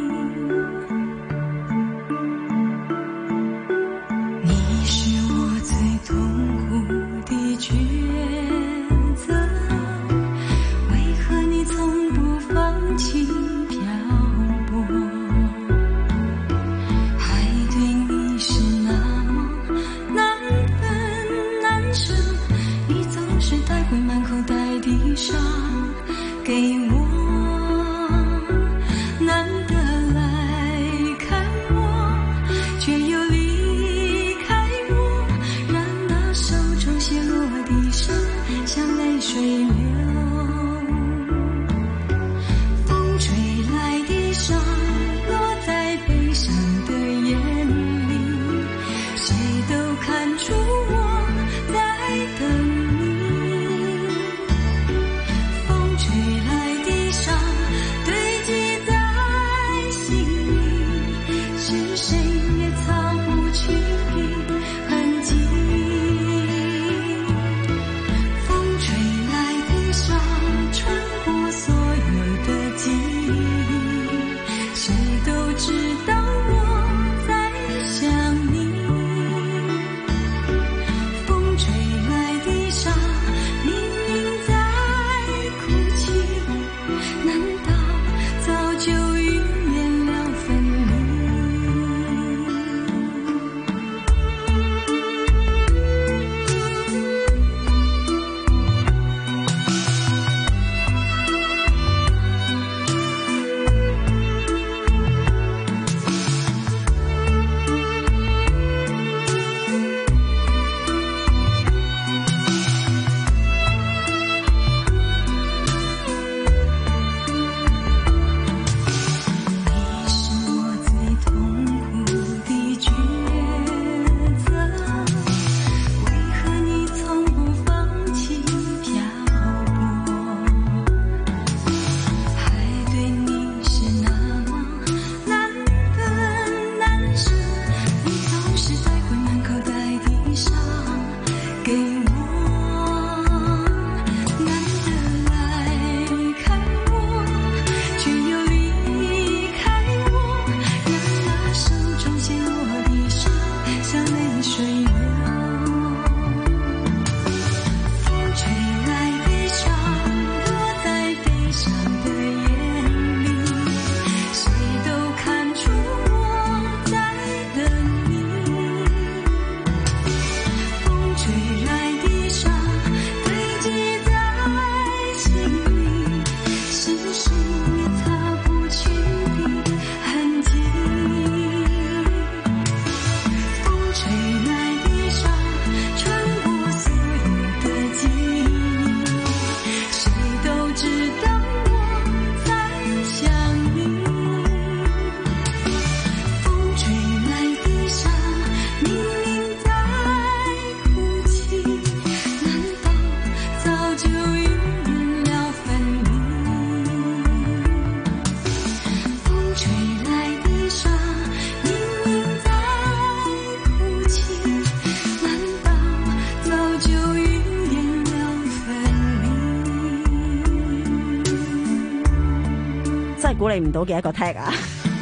估你唔到嘅一個 tag 啊，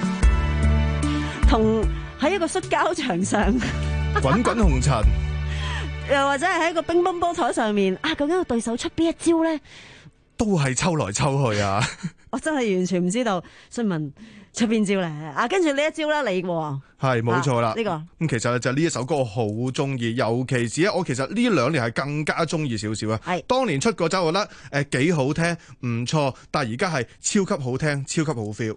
同喺一個摔跤場上滾滾紅塵， 又或者係喺一個乒乓波台上面啊，究竟個對手出邊一招咧？ 都係抽來抽去啊！ 我真係完全唔知道。信文出邊招咧？啊，跟住呢一招啦，你喎。 係冇錯啦， 呢、啊這個咁其實就呢一首歌好中意，尤其是咧，我其實呢兩年係更加中意少少啊。係當年出嗰首，我覺得誒幾好聽，唔錯，但係而家係超級好聽，超級好 feel。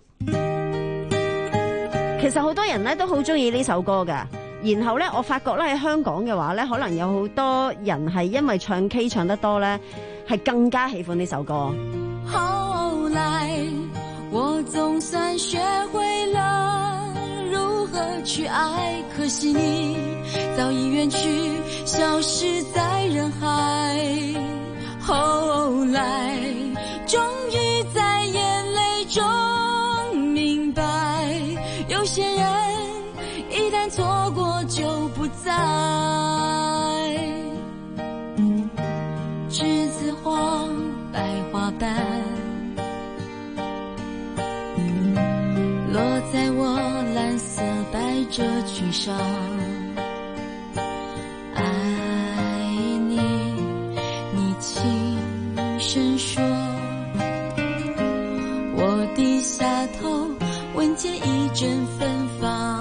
其實好多人咧都好中意呢首歌噶，然後咧我發覺咧喺香港嘅話咧，可能有好多人係因為唱 K 唱得多咧，係更加喜歡呢首歌。 後來我總算學會了如何去愛，可惜你早已遠去，消失在人海。後來終於在眼淚中明白，有些人一旦錯過就不再。梔子花白花瓣落在我藍色百褶裙上，愛你，你輕聲說，我低下頭聞見一陣芬芳，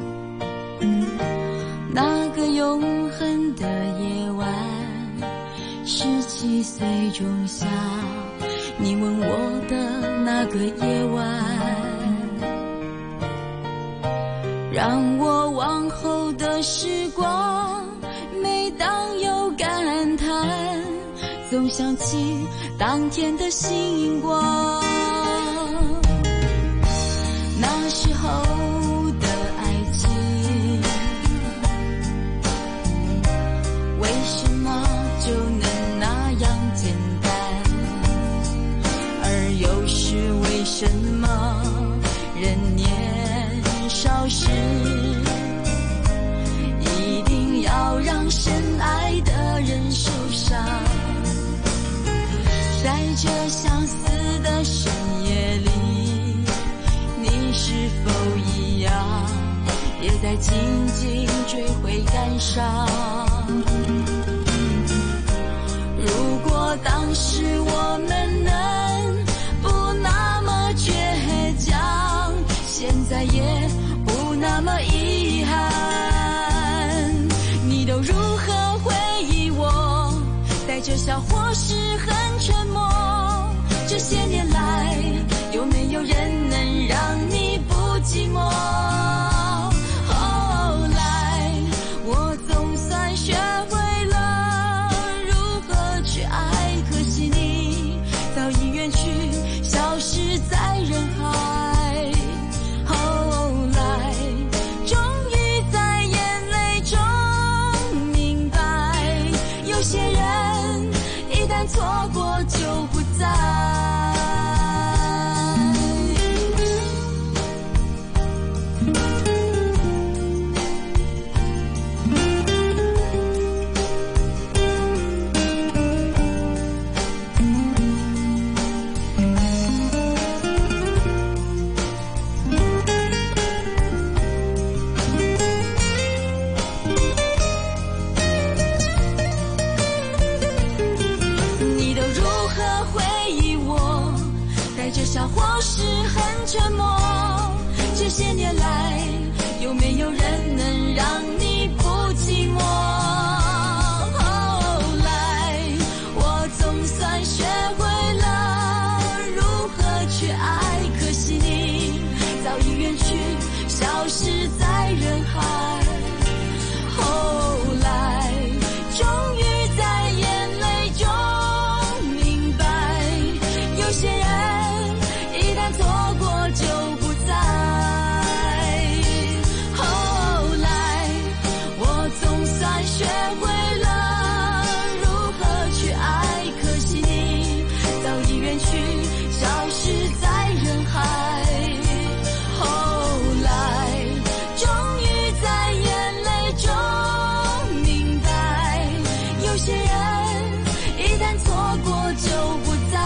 那個永恆的夜晚，十七歲仲夏，你吻我的那個夜晚，讓我往後的時光，每當有感嘆，總想起當天的星光。那時候的愛情，為什麼就能那樣簡單？而又是為什麼人年少時一定要讓深愛的人受傷？在這相似的深夜裡，你是否一樣也在靜靜追悔感傷？如果當時我們能不那麼倔強，現在也不那麼遺憾，你都如何回憶我？帶着笑或是很沉默？這些年來，有沒有人能讓你不寂寞？後來，我總算學會了如何去愛，可惜你早已遠去，消失在人海。後來，終於在眼淚中明白，有些人一旦錯過就不再。或是很沉默，這些年來有沒有人能讓你不寂寞？後來我總算學會了如何去愛，可惜你早已遠去，消失在人海。後來終於在眼淚中明白，有些人錯過就不再。後來我總算學會了如何去愛，可惜你早已遠去，消失在人海。後來終於在眼淚中明白，有些人一旦錯過就不再。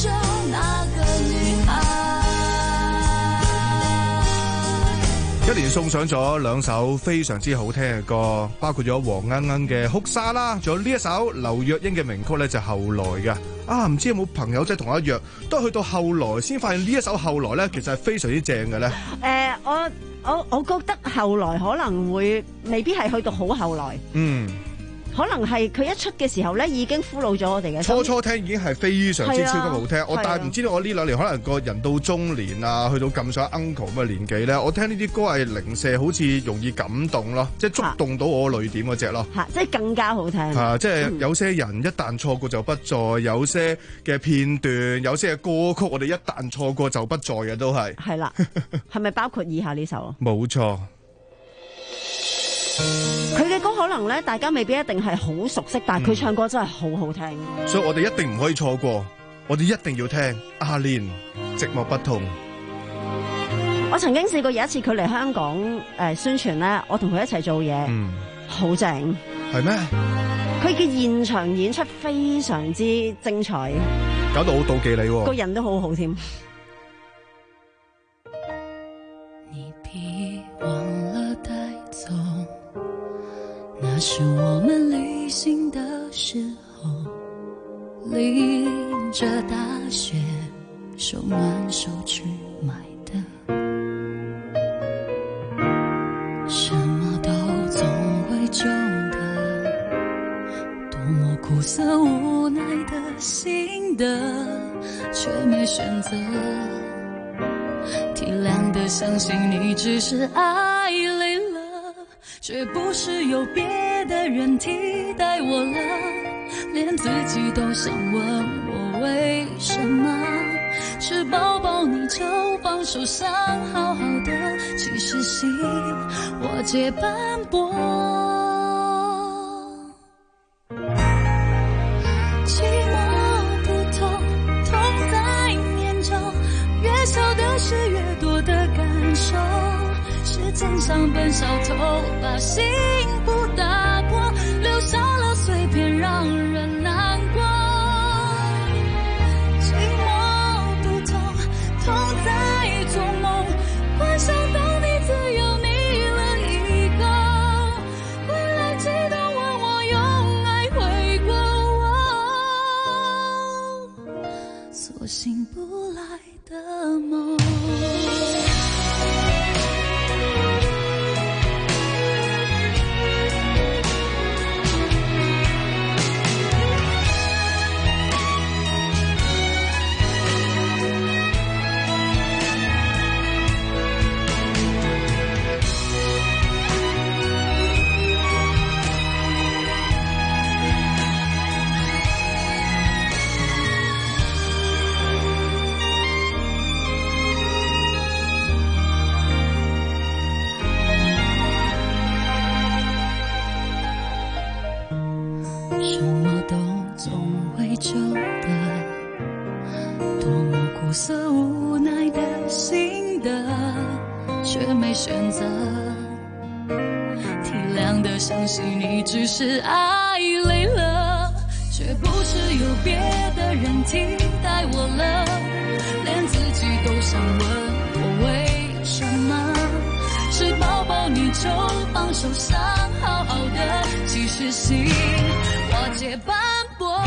一連送上咗兩首非常之好聽嘅歌，包括咗黃鶯鶯嘅《哭砂》啦，仲有呢一首劉若英嘅名曲咧就係《後來》嘅。啊，唔知有冇朋友仔同我一樣，都係去到後來先發現呢一首《後來》咧，其實係非常之正嘅咧。誒、 呃，我我我覺得後來可能會未必係去到好後來。嗯。可能係佢一出嘅時候咧，已經俘虜咗我哋嘅。 初初聽已經係非常之超級好聽，我但係唔知道我呢兩年可能個人到中年啊，去到咁上 uncle 咁嘅年紀咧，我聽呢啲歌係零舍好似容易感動咯，即係觸動到我淚點嗰隻咯。嚇， 即係更加好聽。 嚇，即係有些人一旦錯過就不再，有些嘅片段，有些嘅歌曲，我哋一旦錯過就不再嘅都係。 係啦，係咪包括以下呢首？ 冇錯。 佢嘅歌可能咧，大家未必一定係好熟悉，但係佢唱歌真係好好聽。 嗯、所以我哋一定唔可以錯過，我哋一定要聽阿蓮寂寞不痛。 我曾經試過有一次佢嚟香港誒、呃、宣傳咧，我同佢一齊做嘢，好、嗯、正。係咩？佢嘅現場演出非常之精彩， 搞到好妒忌你喎。 個人都好好添。 你別忘了帶走那是我們旅行的時候，淋着大雪，手挽手去買的，什麼都總會舊的，多麼苦澀無奈的心的，卻沒選擇，體諒的相信你只是愛累了，卻不是有別的人替代我了，連自己都想問我為什麼，是抱抱你就放手傷好好的，其實心我皆斑駁，寂寞不痛，痛在念舊，越小的事越多的感受，時間像本小偷，把幸福打破，留下了碎片讓人難過。寂寞不痛，痛在做夢，幻想到你自由你了一個，回來記得問我用愛回過我，所醒不來的夢。只是愛累了，卻不是有別的人替代我了，連自己都想問我為什麼，是抱抱你就放手傷好好的，其實心我皆斑駁。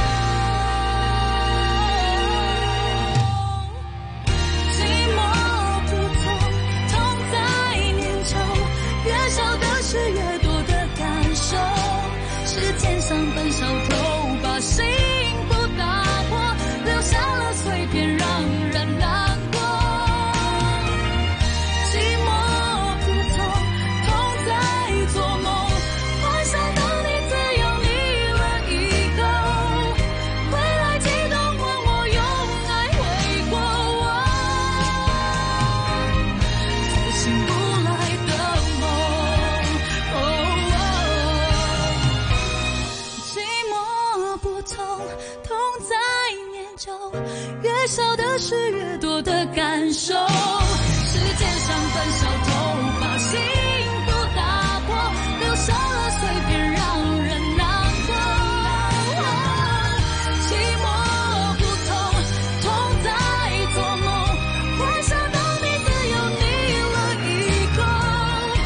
寂寞不痛，痛在念舊，越小的事越多的感受，時間像本小偷，把幸福打破，留下了碎片讓人難過。寂寞不痛，痛在做夢，幻想到你自由你了一個，回來記得問我用愛回過我，所醒不來的夢。哦越小的事越多的感受，時間像本小偷，把幸福打破，留下了碎片讓人難過。寂寞不痛，痛在做夢，幻想到你自由你了一個，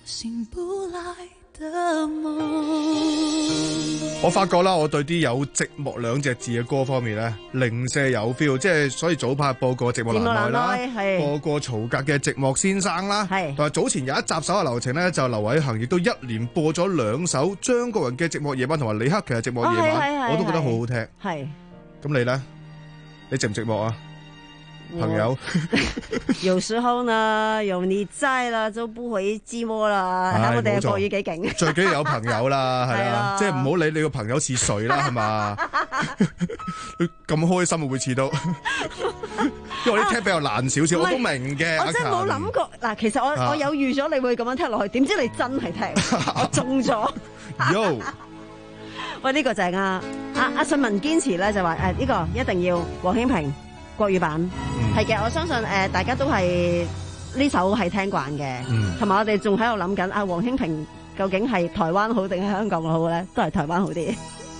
醒不來的夢。 我發覺啦，我對啲有寂寞兩隻字嘅歌方面咧，零舍有 feel， 即係所以早排播過寂寞難耐啦，播過曹格嘅寂寞先生啦，同埋早前有一集手下留情咧，就劉偉恒亦都一連播咗兩首張國榮嘅寂寞夜晚同埋李克勤嘅寂寞夜晚，哦、我都覺得好好聽。係，咁你咧，你寂唔寂寞啊？朋友， 有時候呢，有你在啦，就不會寂寞啦。睇我哋嘅國語幾勁， 最緊要有朋友啦，係啊，即係唔好理你個朋友似誰啦，係嘛？咁開心會似到，因為我啲聽比較難少少，我都明嘅。 我真係冇諗過嗱，其實我我有預咗你會咁樣聽落去，點知你真係聽，我中咗。 Yo， 喂，呢個就係阿阿阿信文堅持咧，就話誒呢個一定要黃興平。國語版係嘅、嗯，我相信誒、呃、大家都係呢首係聽慣嘅，同埋、嗯、我哋仲喺度諗緊啊，黃興平究竟係台灣好定係香港好咧？都係台灣好啲。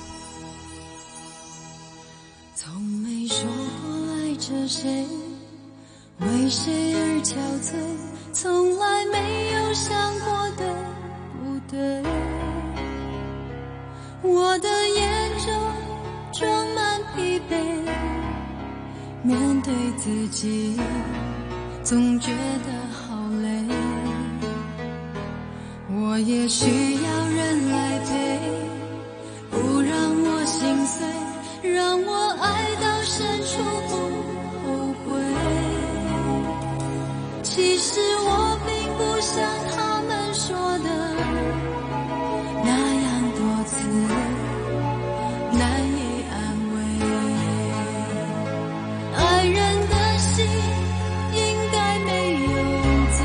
從沒說過愛着誰，為誰而憔悴，從來沒有想過的不對，我的眼中裝滿疲憊，面對自己總覺得好累，我也需要人來陪，不讓我心碎，讓我愛到深處不後悔。其實我並不像他們說的那樣多次難以安慰，愛人的心應該沒有罪，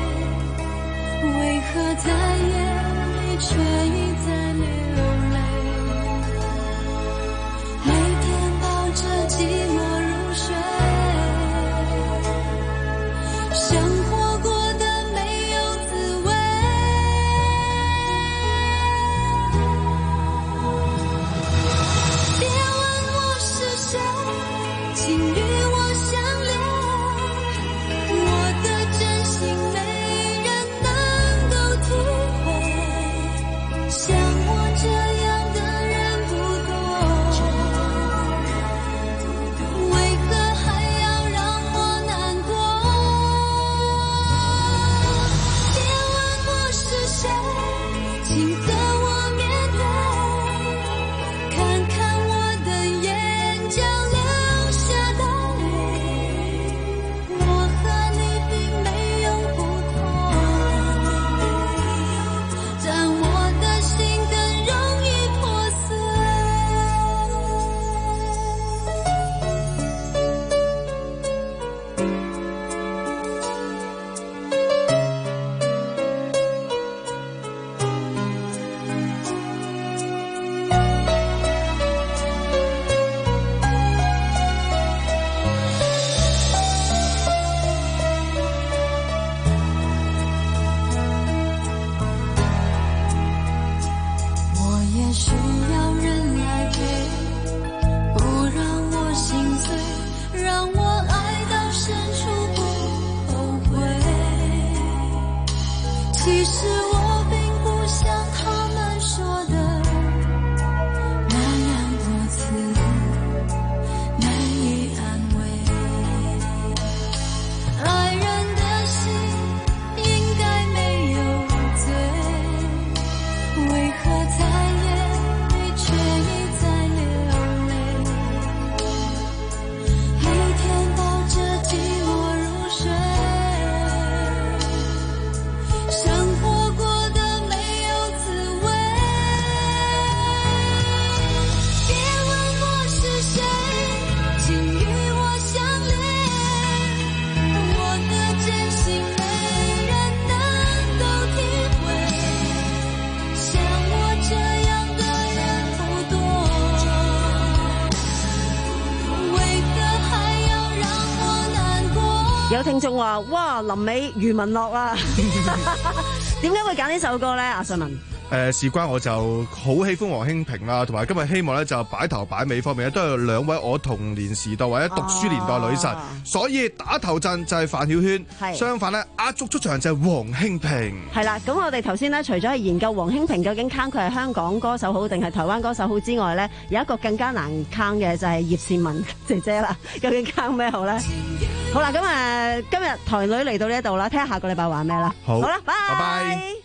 為何在夜裡卻一再流淚，每天抱着寂寞入睡，生活過得沒有滋味，別問我是誰，請與我相戀，我的真心沒人能夠體會，像我這樣的人不多，為何還要讓我難過？別問我是誰，請和我面對，看看我的眼角流下的淚，我和你並沒有不同，但我的心更容易破碎。我也需要人來陪，不讓我心碎，讓我愛到深處不後悔。其實我並不像他們說的那樣多次難以安慰，愛人的心應該沒有罪，為何在夜裡卻一再流淚，每天抱着寂寞入睡，生活過得沒有滋味。別問我是誰，請與我相戀，我的真心沒人能夠體會，像我這樣的人不多，為何還要讓我難過？ 有聽眾話：哇，臨尾余文樂啊，點解會揀呢首歌咧？阿信文， 誒事關我就好喜歡黃興平啦，同埋今日希望咧就擺頭擺尾方面咧都有兩位我童年時代或者讀書年代女神，啊、所以打頭陣就係范曉萱，相反咧壓軸出場就係黃興平。 係啦，咁我哋頭先咧除咗係研究黃興平究竟坑佢係香港歌手好定係台灣歌手好之外咧，有一個更加難坑嘅就係葉倩文姐姐啦，究竟坑咩好咧？好啦，咁誒今日台女嚟到呢一度啦，睇下下個禮拜玩咩啦。 好， 好啦，拜拜。